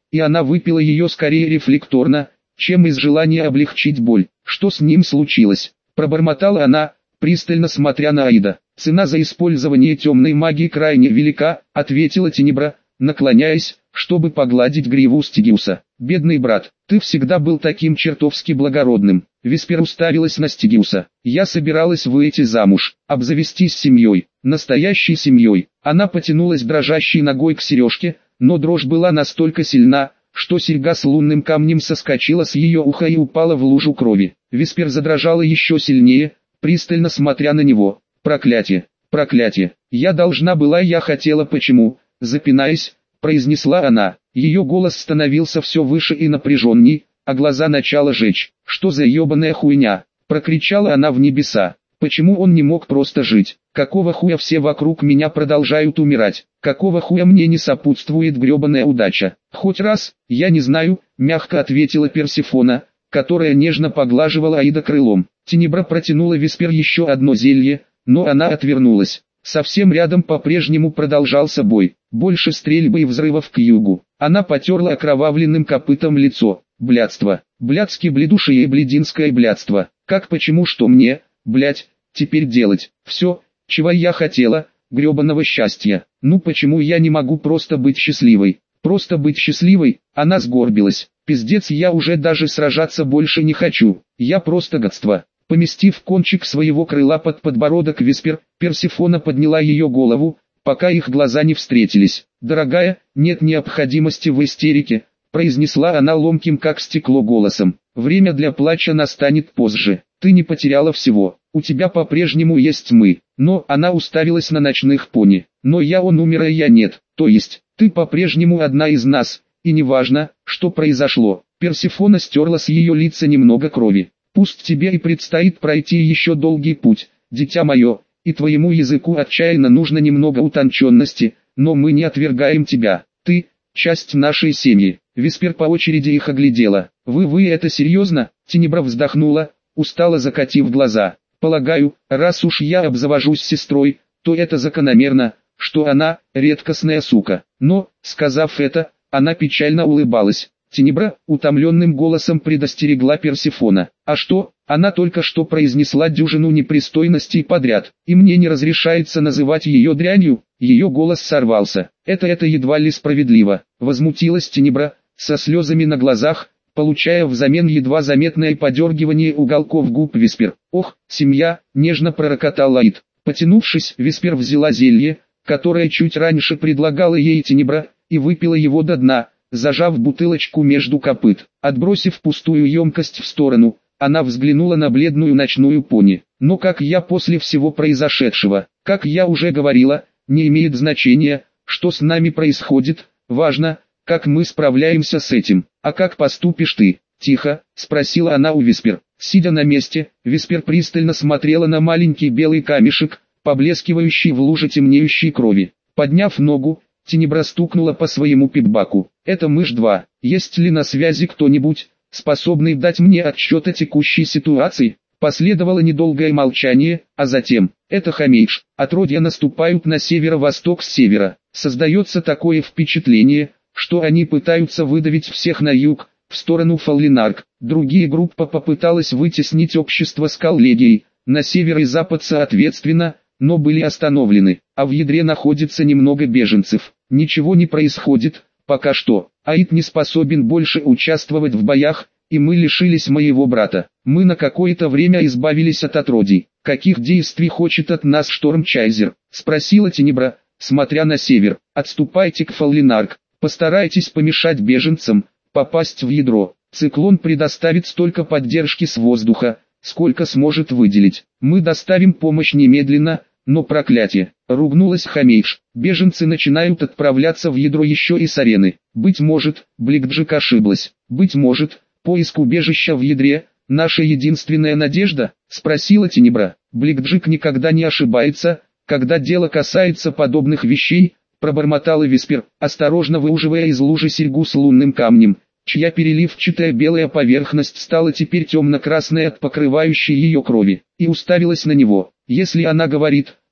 и она выпила ее скорее рефлекторно, чем из желания облегчить боль. Что с ним случилось? Пробормотала она, пристально смотря на Аида. Цена за использование темной магии крайне велика, ответила Тенебра, наклоняясь, чтобы погладить гриву Стигиуса. Бедный брат, ты всегда был таким чертовски благородным. Виспер уставилась на Стигиуса. Я собиралась выйти замуж, обзавестись семьей, настоящей семьей. Она потянулась дрожащей ногой к сережке, но дрожь была настолько сильна, что серьга с лунным камнем соскочила с ее уха и упала в лужу крови. Виспер задрожала еще сильнее, пристально смотря на него. Проклятие, проклятие, я должна была, я хотела, почему, запинаясь, произнесла она. Ее голос становился все выше и напряженней, а глаза начала жечь. Что за ебаная хуйня, прокричала она в небеса. Почему он не мог просто жить? Какого хуя все вокруг меня продолжают умирать? Какого хуя мне не сопутствует гребаная удача? Хоть раз, я не знаю, мягко ответила Персефона, которая нежно поглаживала Аида крылом. Тенебра протянула Виспер еще одно зелье, но она отвернулась. Совсем рядом по-прежнему продолжался бой. Больше стрельбы и взрывов к югу. Она потерла окровавленным копытом лицо. Блядство. Блядски бледушие и блединское блядство. Как почему что мне, блядь, теперь делать? Все, чего я хотела, гребаного счастья. Ну почему я не могу просто быть счастливой? Просто быть счастливой? Она сгорбилась. Пиздец, я уже даже сражаться больше не хочу. Я просто гадство. Поместив кончик своего крыла под подбородок Виспер, Персефона подняла ее голову, пока их глаза не встретились. «Дорогая, нет необходимости в истерике», произнесла она ломким как стекло голосом. «Время для плача настанет позже. Ты не потеряла всего. У тебя по-прежнему есть мы». Но она уставилась на ночных пони. «Но я он умер, а я нет. То есть, ты по-прежнему одна из нас, и неважно, что произошло». Персефона стерла с ее лица немного крови. «Пусть тебе и предстоит пройти еще долгий путь, дитя мое, и твоему языку отчаянно нужно немного утонченности, но мы не отвергаем тебя. Ты – часть нашей семьи». Виспер по очереди их оглядела. «Вы, вы это серьезно?» Тенебра вздохнула, устало закатив глаза. «Полагаю, раз уж я обзавожусь сестрой, то это закономерно, что она – редкостная сука». Но, сказав это, она печально улыбалась. Тенебра утомленным голосом предостерегла Персефона. «А что, она только что произнесла дюжину непристойностей подряд, и мне не разрешается называть ее дрянью». Ее голос сорвался. «Это это едва ли справедливо», — возмутилась Тенебра, со слезами на глазах, получая взамен едва заметное подергивание уголков губ Виспер. «Ох, семья», — нежно пророкотал Аид. Потянувшись, Виспер взяла зелье, которое чуть раньше предлагала ей Тенебра, и выпила его до дна, зажав бутылочку между копыт. Отбросив пустую емкость в сторону, она взглянула на бледную ночную пони. «Но как я после всего произошедшего, как я уже говорила, не имеет значения, что с нами происходит, важно, как мы справляемся с этим. А как поступишь ты?» «Тихо», — спросила она у Виспер. Сидя на месте, Виспер пристально смотрела на маленький белый камешек, поблескивающий в луже темнеющей крови. Подняв ногу, Тенебра стукнула по своему пипбаку. «Это мышь два. Есть ли на связи кто-нибудь, способный дать мне отчет о текущей ситуации?» Последовало недолгое молчание, а затем, «Это Хамейдж. Отродья наступают на северо-восток с севера. Создается такое впечатление, что они пытаются выдавить всех на юг, в сторону Фаллинарк. Другие группа попыталась вытеснить общество Скал-Легией, на север и запад соответственно, но были остановлены, а в ядре находится немного беженцев. Ничего не происходит, пока что. Аид не способен больше участвовать в боях, и мы лишились моего брата. Мы на какое-то время избавились от отродий. Каких действий хочет от нас Штормчайзер? Спросила Тенебра, смотря на север. Отступайте к Фаллинарк, постарайтесь помешать беженцам попасть в ядро. Циклон предоставит столько поддержки с воздуха, сколько сможет выделить. Мы доставим помощь немедленно, но проклятие, ругнулась Хамейдж. Беженцы начинают отправляться в ядро еще и с арены. Быть может, Бликджик ошиблась. Быть может, поиск убежища в ядре – наша единственная надежда? Спросила Тенебра. Бликджик никогда не ошибается, когда дело касается подобных вещей, пробормотала Виспер, осторожно выуживая из лужи серьгу с лунным камнем, чья переливчатая белая поверхность стала теперь темно-красной от покрывающей ее крови, и уставилась на него. Если она говорит,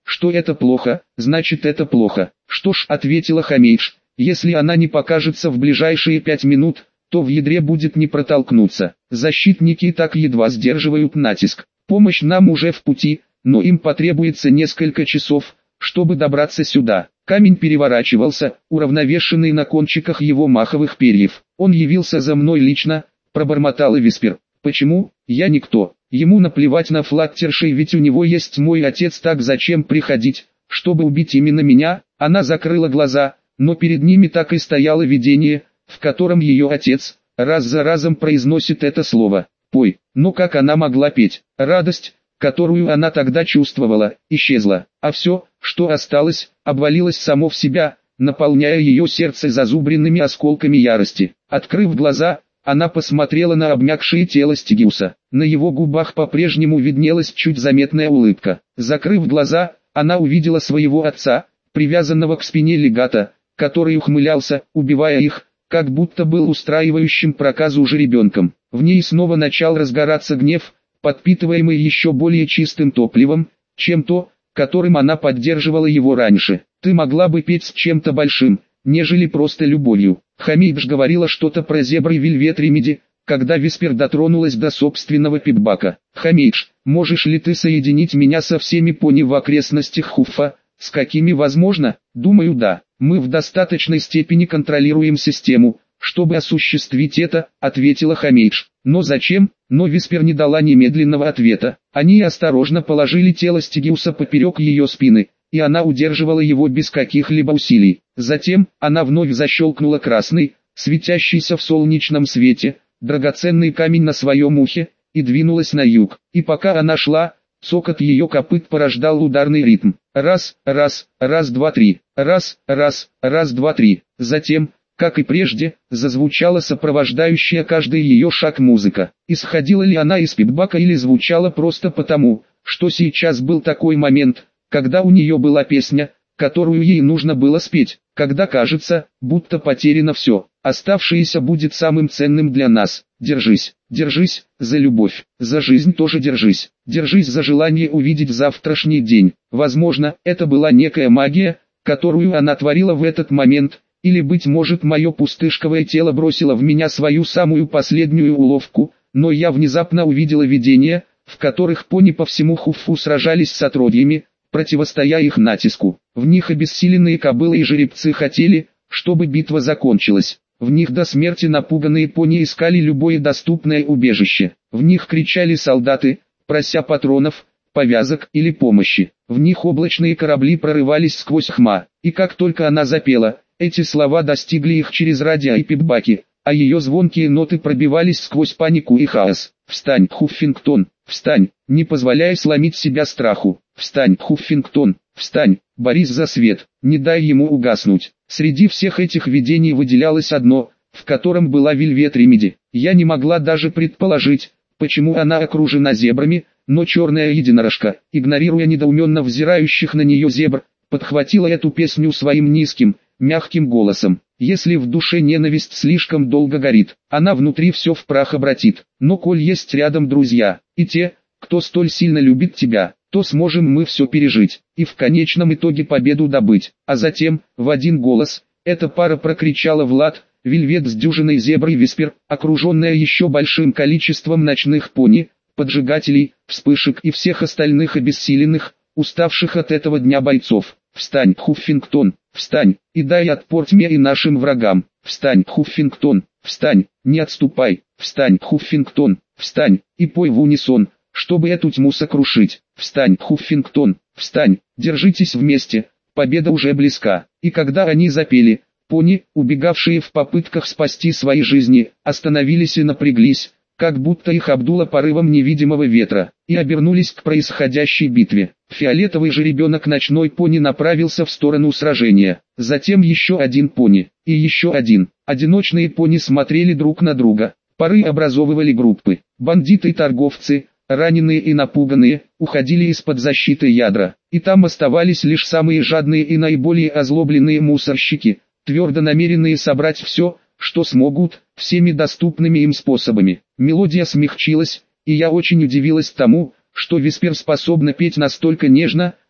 что это плохо, значит это плохо. Что ж, ответила Хамейдж, если она не покажется в ближайшие пять минут, то в ядре будет не протолкнуться. Защитники и так едва сдерживают натиск. Помощь нам уже в пути, но им потребуется несколько часов, чтобы добраться сюда. Камень переворачивался, уравновешенный на кончиках его маховых перьев. Он явился за мной лично, пробормотал Виспер. Почему? Я никто. Ему наплевать на Флаттершей, ведь у него есть мой отец, так зачем приходить, чтобы убить именно меня? Она закрыла глаза, но перед ними так и стояло видение, в котором ее отец, раз за разом произносит это слово. Пой. Но как она могла петь? Радость, которую она тогда чувствовала, исчезла, а все, что осталось, обвалилось само в себя, наполняя ее сердце зазубренными осколками ярости. Открыв глаза, она посмотрела на обмякшее тело Стигиуса. На его губах по-прежнему виднелась чуть заметная улыбка. Закрыв глаза, она увидела своего отца, привязанного к спине легата, который ухмылялся, убивая их, как будто был устраивающим проказу жеребенком. В ней снова начал разгораться гнев, подпитываемый еще более чистым топливом, чем то, которым она поддерживала его раньше. Ты могла бы петь с чем-то большим, нежели просто любовью. Хамейдж говорила что-то про зебры Вельвет Ремеди, когда Виспер дотронулась до собственного пикбака. Хамейдж, можешь ли ты соединить меня со всеми пони в окрестностях Хуффа? С какими возможно? Думаю, да. Мы в достаточной степени контролируем систему, чтобы осуществить это, ответила Хамейдж. Но зачем? Но Виспер не дала немедленного ответа. Они осторожно положили тело Стигиуса поперек ее спины, и она удерживала его без каких-либо усилий. Затем, она вновь защелкнула красный, светящийся в солнечном свете, драгоценный камень на своем ухе, и двинулась на юг. И пока она шла, цокот ее копыт порождал ударный ритм. Раз, раз, раз, два, три. Раз, раз, раз, два, три. Затем, как и прежде, зазвучала сопровождающая каждый ее шаг музыка. Исходила ли она из пикбака или звучала просто потому, что сейчас был такой момент, когда у нее была песня, которую ей нужно было спеть, когда кажется, будто потеряно все. Оставшееся будет самым ценным для нас. Держись, держись, за любовь, за жизнь тоже держись. Держись за желание увидеть завтрашний день. Возможно, это была некая магия, которую она творила в этот момент, или, быть может, мое пустышковое тело бросило в меня свою самую последнюю уловку, но я внезапно увидела видения, в которых пони по всему Хуффу сражались с отродьями, противостоя их натиску. В них обессиленные кобылы и жеребцы хотели, чтобы битва закончилась. В них до смерти напуганные пони искали любое доступное убежище. В них кричали солдаты, прося патронов, повязок или помощи. В них облачные корабли прорывались сквозь хма. И как только она запела, эти слова достигли их через радио и пикбаки, а ее звонкие ноты пробивались сквозь панику и хаос. «Встань, Хуффингтон, встань, не позволяй сломить себя страху. Встань, Хуффингтон, встань, борись за свет, не дай ему угаснуть». Среди всех этих видений выделялось одно, в котором была Вельвет Ремеди. Я не могла даже предположить, почему она окружена зебрами, но черная единорожка, игнорируя недоуменно взирающих на нее зебр, подхватила эту песню своим низким, мягким голосом. Если в душе ненависть слишком долго горит, она внутри все в прах обратит. Но коль есть рядом друзья, и те, кто столь сильно любит тебя, то сможем мы все пережить, и в конечном итоге победу добыть. А затем, в один голос, эта пара прокричала Влад, Вельвет с дюжиной зебр и Виспер, окруженная еще большим количеством ночных пони, поджигателей, вспышек и всех остальных обессиленных, уставших от этого дня бойцов. «Встань, Хуффингтон, встань, и дай отпор тьме и нашим врагам. Встань, Хуффингтон, встань, не отступай. Встань, Хуффингтон, встань, и пой в унисон, чтобы эту тьму сокрушить. Встань, Хуффингтон, встань, держитесь вместе, победа уже близка». И когда они запели, пони, убегавшие в попытках спасти свои жизни, остановились и напряглись, как будто их обдуло порывом невидимого ветра, и обернулись к происходящей битве. Фиолетовый жеребенок ночной пони направился в сторону сражения. Затем еще один пони, и еще один. Одиночные пони смотрели друг на друга. Пары образовывали группы. Бандиты и торговцы, раненые и напуганные, уходили из-под защиты ядра. И там оставались лишь самые жадные и наиболее озлобленные мусорщики, твердо намеренные собрать все, что смогут, всеми доступными им способами. Мелодия смягчилась, и я очень удивилась тому, что Виспер способна петь настолько нежно,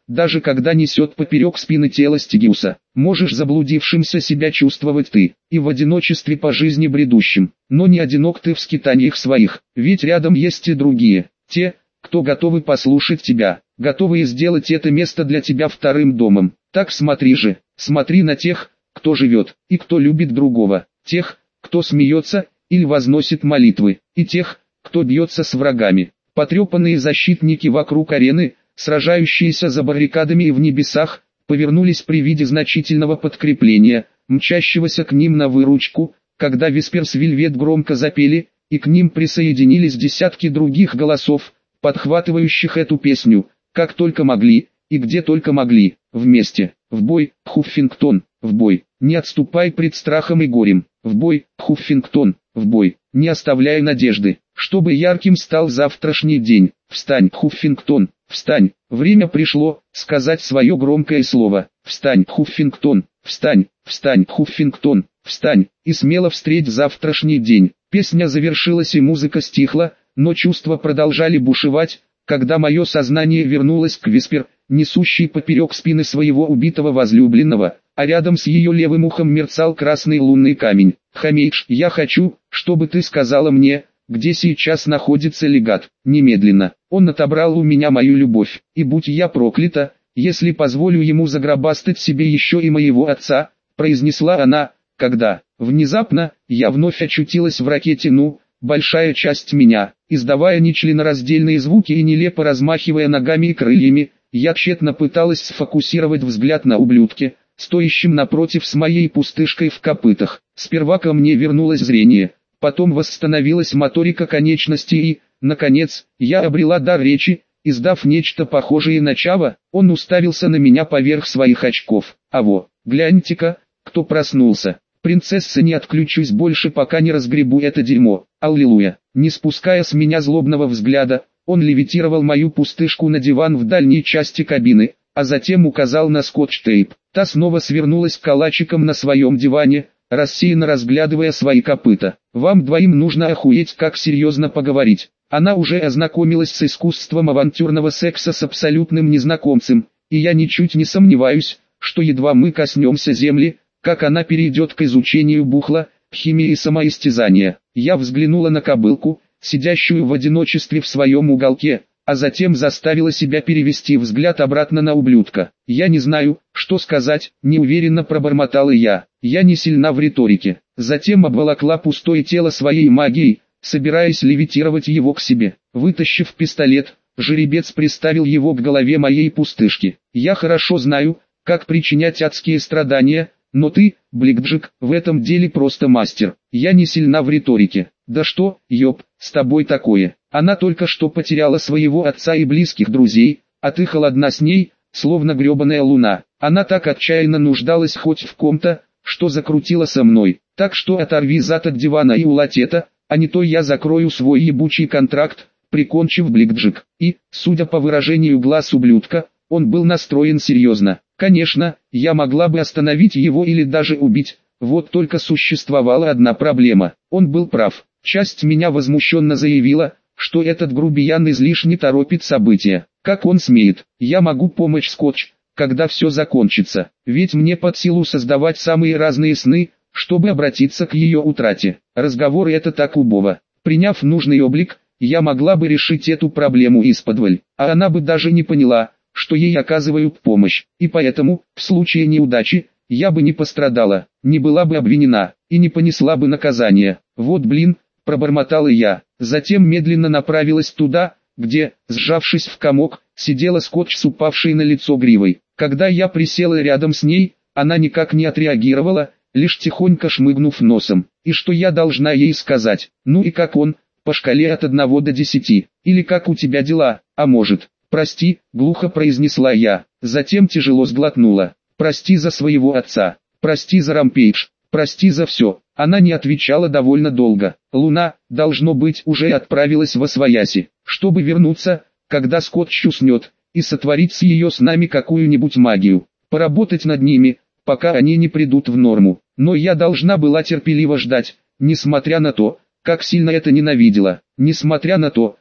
даже когда несет поперек спины тело Стигиуса. Можешь заблудившимся себя чувствовать ты, и в одиночестве по жизни бредущим, но не одинок ты в скитаниях своих, ведь рядом есть и другие, те, кто готовы послушать тебя, готовы сделать это место для тебя вторым домом. Так смотри же, смотри на тех, кто живет, и кто любит другого, тех, кто смеется или возносит молитвы, и тех, кто бьется с врагами. Потрепанные защитники вокруг арены, сражающиеся за баррикадами и в небесах, повернулись при виде значительного подкрепления, мчащегося к ним на выручку, когда Висперс Вельвет громко запели, и к ним присоединились десятки других голосов, подхватывающих эту песню, как только могли, и где только могли, вместе. В бой, Хуффингтон, в бой, не отступай пред страхом и горем, в бой, Хуффингтон, в бой, не оставляй надежды, чтобы ярким стал завтрашний день. Встань, Хуффингтон, встань, время пришло, сказать свое громкое слово. Встань, Хуффингтон, встань, встань, Хуффингтон, встань, и смело встреть завтрашний день. Песня завершилась и музыка стихла, но чувства продолжали бушевать, когда мое сознание вернулось к Виспер, несущей поперек спины своего убитого возлюбленного, а рядом с ее левым ухом мерцал красный лунный камень. Хамейдж, я хочу, чтобы ты сказала мне, где сейчас находится легат, немедленно. Он отобрал у меня мою любовь, и будь я проклята, если позволю ему загробастать себе еще и моего отца, произнесла она, когда, внезапно, я вновь очутилась в ракете «Ну», большая часть меня, издавая нечленораздельные звуки и нелепо размахивая ногами и крыльями, я тщетно пыталась сфокусировать взгляд на ублюдке, стоящем напротив с моей пустышкой в копытах. Сперва ко мне вернулось зрение, потом восстановилась моторика конечностей и, наконец, я обрела дар речи, издав нечто похожее на чава. Он уставился на меня поверх своих очков. «Аво, гляньте-ка, кто проснулся. Принцесса, не отключусь больше, пока не разгребу это дерьмо. Аллилуйя». Не спуская с меня злобного взгляда, он левитировал мою пустышку на диван в дальней части кабины, а затем указал на скотч-тейп. Та снова свернулась калачиком на своем диване, рассеянно разглядывая свои копыта. «Вам двоим нужно охуеть, как серьезно поговорить». Она уже ознакомилась с искусством авантюрного секса с абсолютным незнакомцем, и я ничуть не сомневаюсь, что едва мы коснемся земли, как она перейдет к изучению бухла, химии и самоистязания. Я взглянула на кобылку, сидящую в одиночестве в своем уголке, а затем заставила себя перевести взгляд обратно на ублюдка. «Я не знаю, что сказать», — неуверенно пробормотала я. «Я не сильна в риторике». Затем обволокла пустое тело своей магией, собираясь левитировать его к себе. Вытащив пистолет, жеребец приставил его к голове моей пустышки. «Я хорошо знаю, как причинять адские страдания, но ты, Бликджик, в этом деле просто мастер. Я не сильна в риторике». «Да что, ёб, с тобой такое? Она только что потеряла своего отца и близких друзей, а ты холодна с ней, словно гребаная луна. Она так отчаянно нуждалась хоть в ком-то, что закрутила со мной. Так что оторви зад от дивана и уладь это, а не то я закрою свой ебучий контракт», прикончив Бликджик. И, судя по выражению глаз ублюдка, он был настроен серьезно. Конечно, я могла бы остановить его или даже убить, вот только существовала одна проблема. Он был прав. Часть меня возмущенно заявила, что этот грубиян излишне торопит события. Как он смеет? Я могу помочь Скотч, когда все закончится, ведь мне под силу создавать самые разные сны, чтобы обратиться к ее утрате. Разговор это так убого. Приняв нужный облик, я могла бы решить эту проблему исподволь, а она бы даже не поняла, что ей оказывают помощь, и поэтому, в случае неудачи, я бы не пострадала, не была бы обвинена, и не понесла бы наказание. Вот блин, пробормотала я, затем медленно направилась туда, где, сжавшись в комок, сидела Скотч с упавшей на лицо гривой. Когда я присела рядом с ней, она никак не отреагировала, лишь тихонько шмыгнув носом. И что я должна ей сказать? Ну и как он, по шкале от одного до десяти, или как у тебя дела, а может... «Прости», — глухо произнесла я, затем тяжело сглотнула. «Прости за своего отца, прости за Рампейдж, прости за все». Она не отвечала довольно долго. Луна, должно быть, уже отправилась восвояси, чтобы вернуться, когда Скотч уснет, и сотворить с ее снами какую-нибудь магию. Поработать над ними, пока они не придут в норму. Но я должна была терпеливо ждать, несмотря на то, как сильно это ненавидела, несмотря на то,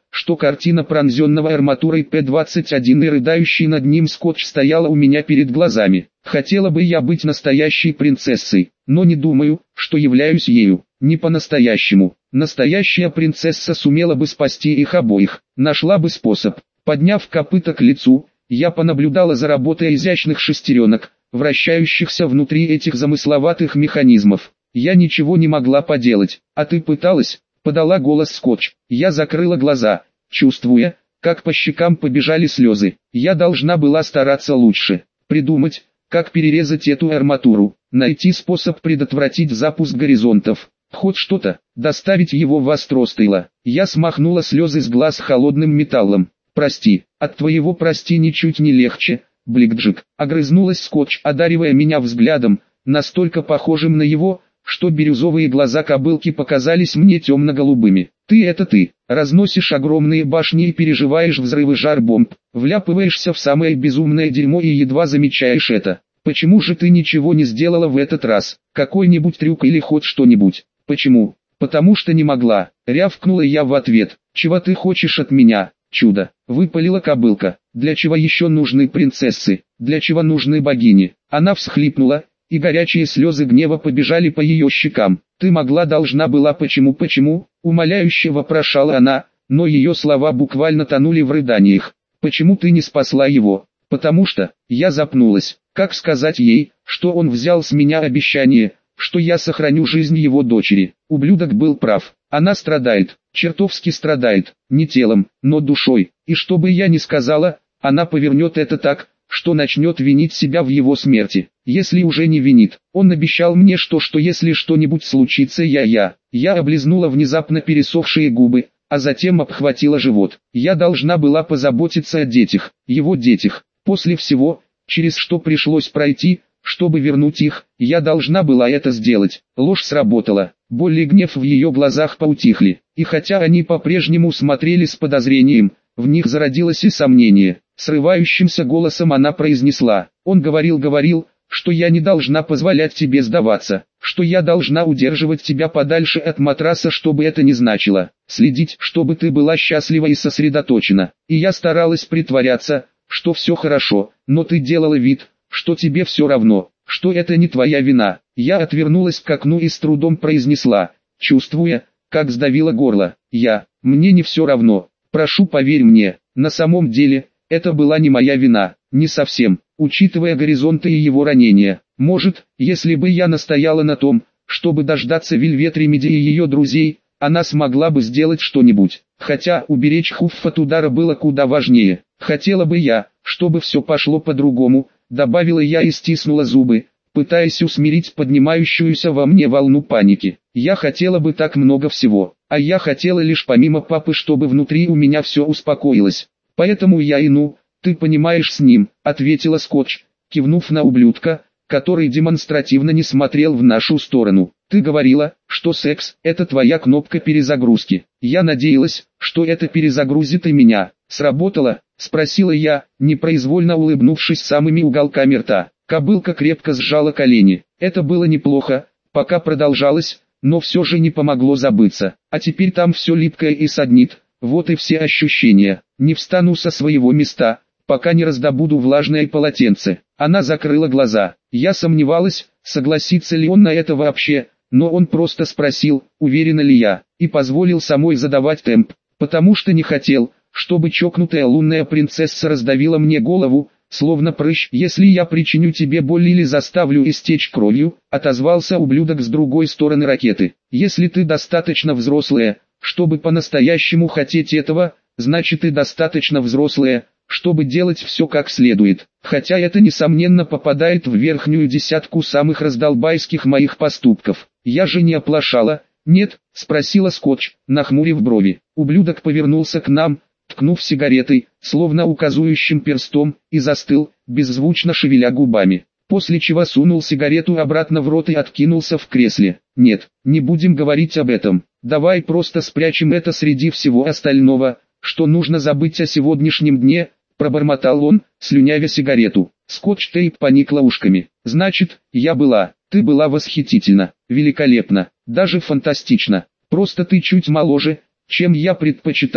что картина пронзенного арматурой П двадцать один и рыдающий над ним Скотч стояла у меня перед глазами. Хотела бы я быть настоящей принцессой, но не думаю, что являюсь ею. Не по-настоящему. Настоящая принцесса сумела бы спасти их обоих, нашла бы способ. Подняв копыта к лицу, я понаблюдала за работой изящных шестеренок, вращающихся внутри этих замысловатых механизмов. Я ничего не могла поделать. А ты пыталась? Подала голос Скотч. Я закрыла глаза, чувствуя, как по щекам побежали слезы. Я должна была стараться лучше. Придумать, как перерезать эту арматуру. Найти способ предотвратить запуск горизонтов. Хоть что-то, доставить его в Остростейло. Я смахнула слезы с глаз холодным металлом. Прости, от твоего прости ничуть не легче, Бликджик. Огрызнулась Скотч, одаривая меня взглядом, настолько похожим на его, что бирюзовые глаза кобылки показались мне темно-голубыми. Ты это ты, разносишь огромные башни и переживаешь взрывы жар-бомб, вляпываешься в самое безумное дерьмо и едва замечаешь это. Почему же ты ничего не сделала в этот раз? Какой-нибудь трюк или хоть что-нибудь? Почему? Потому что не могла, рявкнула я в ответ. Чего ты хочешь от меня, чудо? Выпалила кобылка. Для чего еще нужны принцессы? Для чего нужны богини? Она всхлипнула, и горячие слезы гнева побежали по ее щекам. Ты могла, должна была, почему, почему? Умоляюще вопрошала она, но ее слова буквально тонули в рыданиях. Почему ты не спасла его? Потому что, я запнулась. Как сказать ей, что он взял с меня обещание, что я сохраню жизнь его дочери? Ублюдок был прав. Она страдает, чертовски страдает, не телом, но душой. И что бы я ни сказала, она повернет это так, что начнет винить себя в его смерти. Если уже не винит, он обещал мне, что что если что-нибудь случится, я-я. Я облизнула внезапно пересохшие губы, а затем обхватила живот. Я должна была позаботиться о детях, его детях. После всего, через что пришлось пройти, чтобы вернуть их, я должна была это сделать. Ложь сработала, боль и гнев в ее глазах поутихли, и хотя они по-прежнему смотрели с подозрением, в них зародилось и сомнение. Срывающимся голосом она произнесла: он говорил-говорил, что я не должна позволять тебе сдаваться, что я должна удерживать тебя подальше от матраса, чтобы это не значило, следить, чтобы ты была счастлива и сосредоточена. И я старалась притворяться, что все хорошо, но ты делала вид, что тебе все равно, что это не твоя вина. Я отвернулась к окну и с трудом произнесла, чувствуя, как сдавило горло: я, мне не все равно, прошу, поверь мне, на самом деле, это была не моя вина, не совсем, учитывая горизонты и его ранения. Может, если бы я настояла на том, чтобы дождаться Вельвет Ремеди и ее друзей, она смогла бы сделать что-нибудь, хотя уберечь Хуфф от удара было куда важнее. Хотела бы я, чтобы все пошло по-другому, добавила я и стиснула зубы, пытаясь усмирить поднимающуюся во мне волну паники. Я хотела бы так много всего, а я хотела лишь помимо папы, чтобы внутри у меня все успокоилось. Поэтому я и ну, ты понимаешь, с ним, ответила Скотч, кивнув на ублюдка, который демонстративно не смотрел в нашу сторону. Ты говорила, что секс – это твоя кнопка перезагрузки. Я надеялась, что это перезагрузит и меня. Сработало? Спросила я, непроизвольно улыбнувшись самыми уголками рта. Кобылка крепко сжала колени. Это было неплохо, пока продолжалось, но все же не помогло забыться. А теперь там все липкое и саднит. Вот и все ощущения. Не встану со своего места, пока не раздобуду влажное полотенце. Она закрыла глаза. Я сомневалась, согласится ли он на это вообще, но он просто спросил, уверена ли я, и позволил самой задавать темп, потому что не хотел, чтобы чокнутая лунная принцесса раздавила мне голову, словно прыщ. Если я причиню тебе боль или заставлю истечь кровью, отозвался ублюдок с другой стороны ракеты. Если ты достаточно взрослая, чтобы по-настоящему хотеть этого, значит и достаточно взрослая, чтобы делать все как следует. Хотя это несомненно попадает в верхнюю десятку самых раздолбайских моих поступков. Я же не оплошала, нет? Спросила Скотч, нахмурив брови. Ублюдок повернулся к нам, ткнув сигаретой, словно указующим перстом, и застыл, беззвучно шевеля губами. После чего сунул сигарету обратно в рот и откинулся в кресле. Нет, не будем говорить об этом. Давай просто спрячем это среди всего остального, что нужно забыть о сегодняшнем дне, пробормотал он, слюнявя сигарету. Скотч-тейп поникла ушками. Значит, я была, ты была восхитительна, великолепна, даже фантастична. Просто ты чуть моложе, чем я предпочитаю,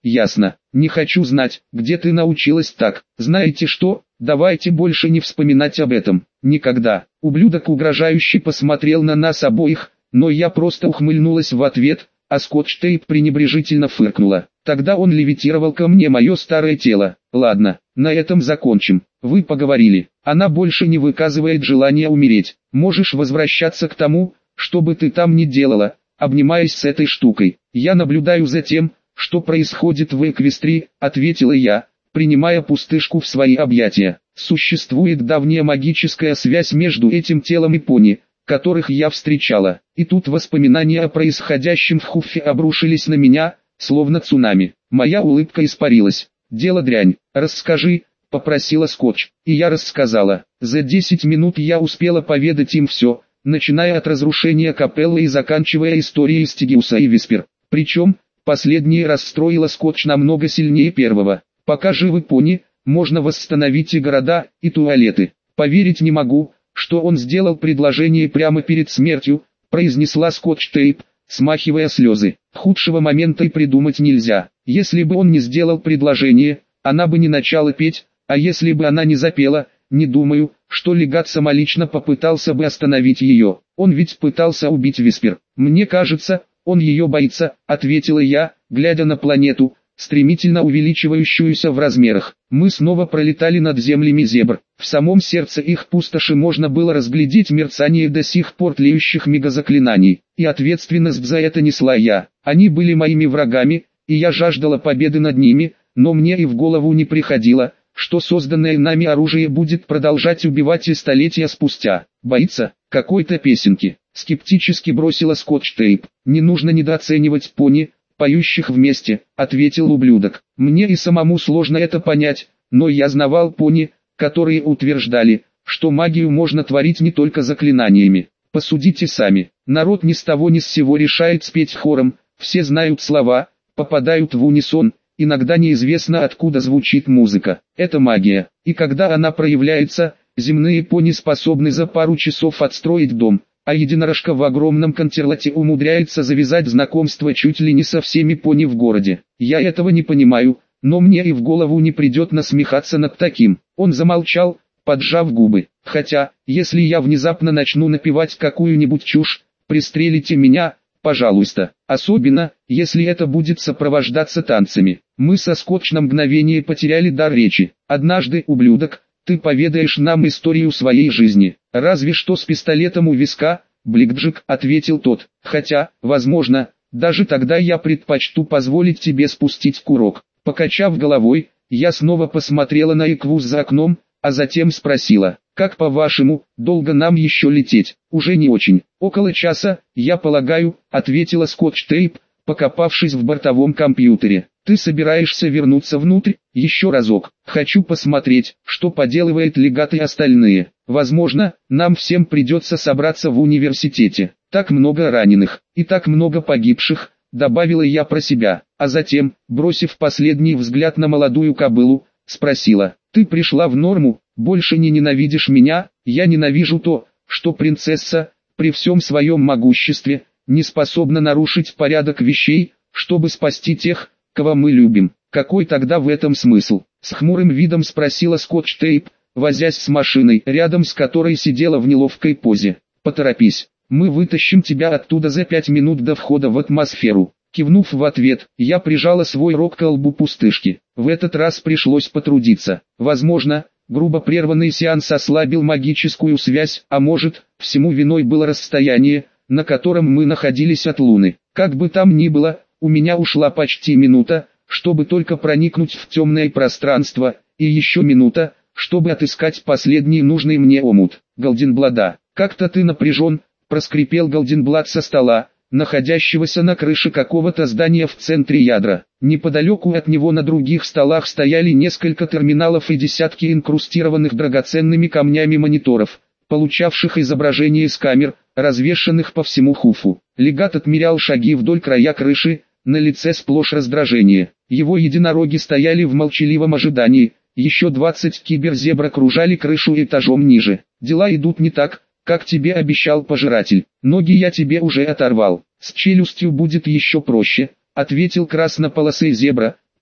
ясно. Не хочу знать, где ты научилась так. Знаете что, давайте больше не вспоминать об этом. Никогда. Ублюдок угрожающе посмотрел на нас обоих, но я просто ухмыльнулась в ответ, а Скотч-Тейп пренебрежительно фыркнула. Тогда он левитировал ко мне мое старое тело. Ладно, на этом закончим. Вы поговорили. Она больше не выказывает желания умереть. Можешь возвращаться к тому, что бы ты там ни делала, обнимаясь с этой штукой. Я наблюдаю за тем, что происходит в Эквестрии, ответила я, принимая пустышку в свои объятия. Существует давняя магическая связь между этим телом и пони, которых я встречала. И тут воспоминания о происходящем в Хуффе обрушились на меня, словно цунами. Моя улыбка испарилась. «Дело дрянь, расскажи», — попросила Скотч. И я рассказала. За десять минут я успела поведать им все, начиная от разрушения капеллы и заканчивая историей Стигиуса и Виспер. Причем, последнее расстроило Скотч намного сильнее первого. Пока живы пони, можно восстановить и города, и туалеты. Поверить не могу, что он сделал предложение прямо перед смертью, произнесла Скотч-Тейп, смахивая слезы. Худшего момента и придумать нельзя. Если бы он не сделал предложение, она бы не начала петь, а если бы она не запела, не думаю, что легат самолично попытался бы остановить ее. Он ведь пытался убить Виспер. Мне кажется, он ее боится, ответила я, глядя на планету, стремительно увеличивающуюся в размерах. Мы снова пролетали над землями зебр. В самом сердце их пустоши можно было разглядеть мерцание до сих пор тлеющих мегазаклинаний. И ответственность за это несла я. Они были моими врагами, и я жаждала победы над ними, но мне и в голову не приходило, что созданное нами оружие будет продолжать убивать и столетия спустя. Боится какой-то песенки. Скептически бросила Скотч-Тейп. Не нужно недооценивать пони, поющих вместе, ответил ублюдок. Мне и самому сложно это понять, но я знавал пони, которые утверждали, что магию можно творить не только заклинаниями. Посудите сами. Народ ни с того ни с сего решает спеть хором, все знают слова, попадают в унисон, иногда неизвестно откуда звучит музыка. Это магия, и когда она проявляется, земные пони способны за пару часов отстроить дом, а единорожка в огромном Контерлате умудряется завязать знакомство чуть ли не со всеми пони в городе. Я этого не понимаю, но мне и в голову не придет насмехаться над таким. Он замолчал, поджав губы. Хотя, если я внезапно начну напевать какую-нибудь чушь, пристрелите меня, пожалуйста. Особенно, если это будет сопровождаться танцами. Мы со Скотч на мгновение потеряли дар речи. Однажды, ублюдок, ты поведаешь нам историю своей жизни. Разве что с пистолетом у виска, Бликджик, ответил тот. Хотя, возможно, даже тогда я предпочту позволить тебе спустить курок. Покачав головой, я снова посмотрела на Эквус за окном, а затем спросила, как по-вашему, долго нам еще лететь? Уже не очень. Около часа, я полагаю, ответила Скотч-Тейп, покопавшись в бортовом компьютере. Ты собираешься вернуться внутрь? Еще разок. Хочу посмотреть, что поделывает легат и остальные. Возможно, нам всем придется собраться в университете. Так много раненых, и так много погибших, добавила я про себя. А затем, бросив последний взгляд на молодую кобылу, спросила, ты пришла в норму, больше не ненавидишь меня? Я ненавижу то, что принцесса, при всем своем могуществе, не способна нарушить порядок вещей, чтобы спасти тех, кого мы любим. Какой тогда в этом смысл? С хмурым видом спросила Скотч-Тейп, возясь с машиной, рядом с которой сидела в неловкой позе. Поторопись, мы вытащим тебя оттуда за пять минут до входа в атмосферу. Кивнув в ответ, я прижала свой рог к лбу пустышки. В этот раз пришлось потрудиться. Возможно, грубо прерванный сеанс ослабил магическую связь, а может, всему виной было расстояние, на котором мы находились от Луны. Как бы там ни было, у меня ушла почти минута, чтобы только проникнуть в темное пространство, и еще минута, чтобы отыскать последний нужный мне омут. Голденблада, как-то ты напряжен, проскрипел Голденблад со стола, находящегося на крыше какого-то здания в центре ядра. Неподалеку от него на других столах стояли несколько терминалов и десятки инкрустированных драгоценными камнями мониторов, получавших изображения с камер, развешанных по всему Хуфу. Легат отмерял шаги вдоль края крыши, на лице сплошь раздражение. Его единороги стояли в молчаливом ожидании, еще двадцать киберзебр окружали крышу этажом ниже. Дела идут не так, как тебе обещал пожиратель. Ноги я тебе уже оторвал. С челюстью будет еще проще, ответил краснополосый зебра,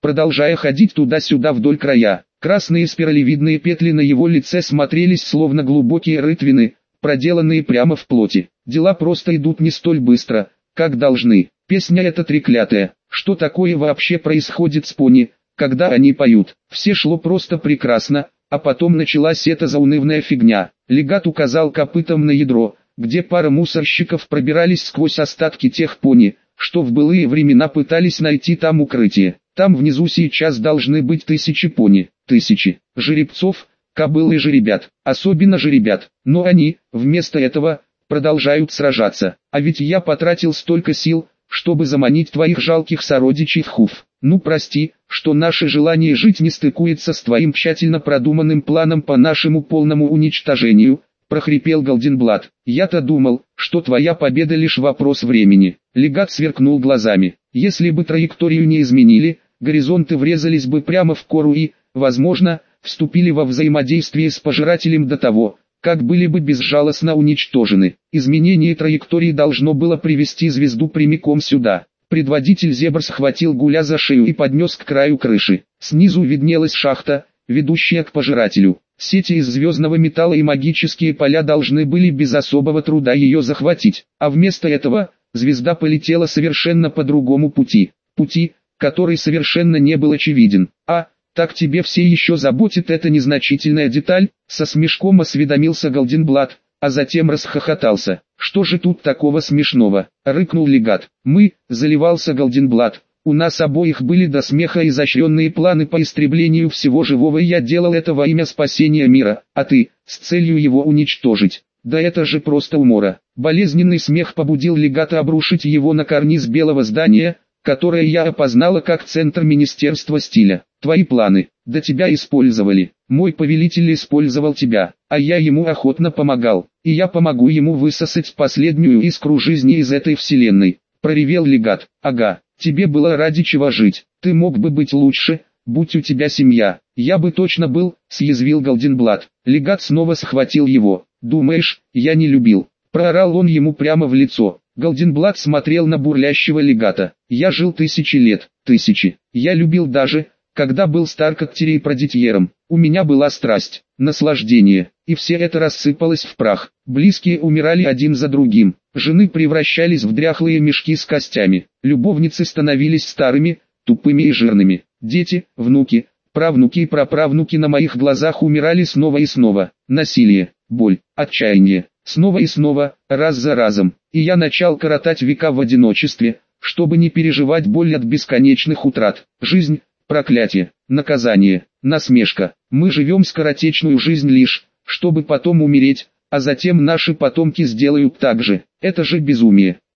продолжая ходить туда-сюда вдоль края. Красные спиралевидные петли на его лице смотрелись словно глубокие рытвины, проделанные прямо в плоти. Дела просто идут не столь быстро, как должны. Песня эта треклятая. Что такое вообще происходит с пони, когда они поют? Все шло просто прекрасно, а потом началась эта заунывная фигня. Легат указал копытом на ядро, где пара мусорщиков пробирались сквозь остатки тех пони, что в былые времена пытались найти там укрытие. Там внизу сейчас должны быть тысячи пони, тысячи жеребцов, кобыл и жеребят, особенно жеребят. Но они, вместо этого, продолжают сражаться. А ведь я потратил столько сил, чтобы заманить твоих жалких сородичей в хуф. Ну прости, что наше желание жить не стыкуется с твоим тщательно продуманным планом по нашему полному уничтожению, прохрипел Голденблат. Я-то думал, что твоя победа лишь вопрос времени. Легат сверкнул глазами. Если бы траекторию не изменили, горизонты врезались бы прямо в кору и, возможно, вступили во взаимодействие с пожирателем до того, как были бы безжалостно уничтожены. Изменение траектории должно было привести звезду прямиком сюда. Предводитель зебр схватил Гуля за шею и поднес к краю крыши. Снизу виднелась шахта, ведущая к пожирателю. Сети из звездного металла и магические поля должны были без особого труда ее захватить. А вместо этого, звезда полетела совершенно по другому пути. Пути, который совершенно не был очевиден. А, так тебе все еще заботит эта незначительная деталь? Со смешком осведомился Голденблат, а затем расхохотался. Что же тут такого смешного? Рыкнул Легат. Мы, заливался Голденблат. У нас обоих были до смеха изощренные планы по истреблению всего живого, и я делал это во имя спасения мира, а ты, с целью его уничтожить. Да это же просто умора. Болезненный смех побудил Легата обрушить его на карниз белого здания, которое я опознала как центр Министерства стиля. Твои планы, да тебя использовали. Мой повелитель использовал тебя, а я ему охотно помогал, и я помогу ему высосать последнюю искру жизни из этой вселенной. Проревел Легат. Ага, тебе было ради чего жить, ты мог бы быть лучше, будь у тебя семья. Я бы точно был, съязвил Голденблат. Легат снова схватил его. Думаешь, я не любил? Проорал он ему прямо в лицо. Голденблат смотрел на бурлящего Легата. Я жил тысячи лет, тысячи. Я любил даже, когда был стар как Терей-продитьером. У меня была страсть, наслаждение, и все это рассыпалось в прах. Близкие умирали один за другим. Жены превращались в дряхлые мешки с костями. Любовницы становились старыми, тупыми и жирными. Дети, внуки, правнуки и праправнуки на моих глазах умирали снова и снова. Насилие, боль, отчаяние. Снова и снова, раз за разом. И я начал коротать века в одиночестве, чтобы не переживать боль от бесконечных утрат. Жизнь, проклятие, наказание, насмешка. Мы живем скоротечную жизнь лишь, чтобы потом умереть, а затем наши потомки сделают так же. Это же безумие.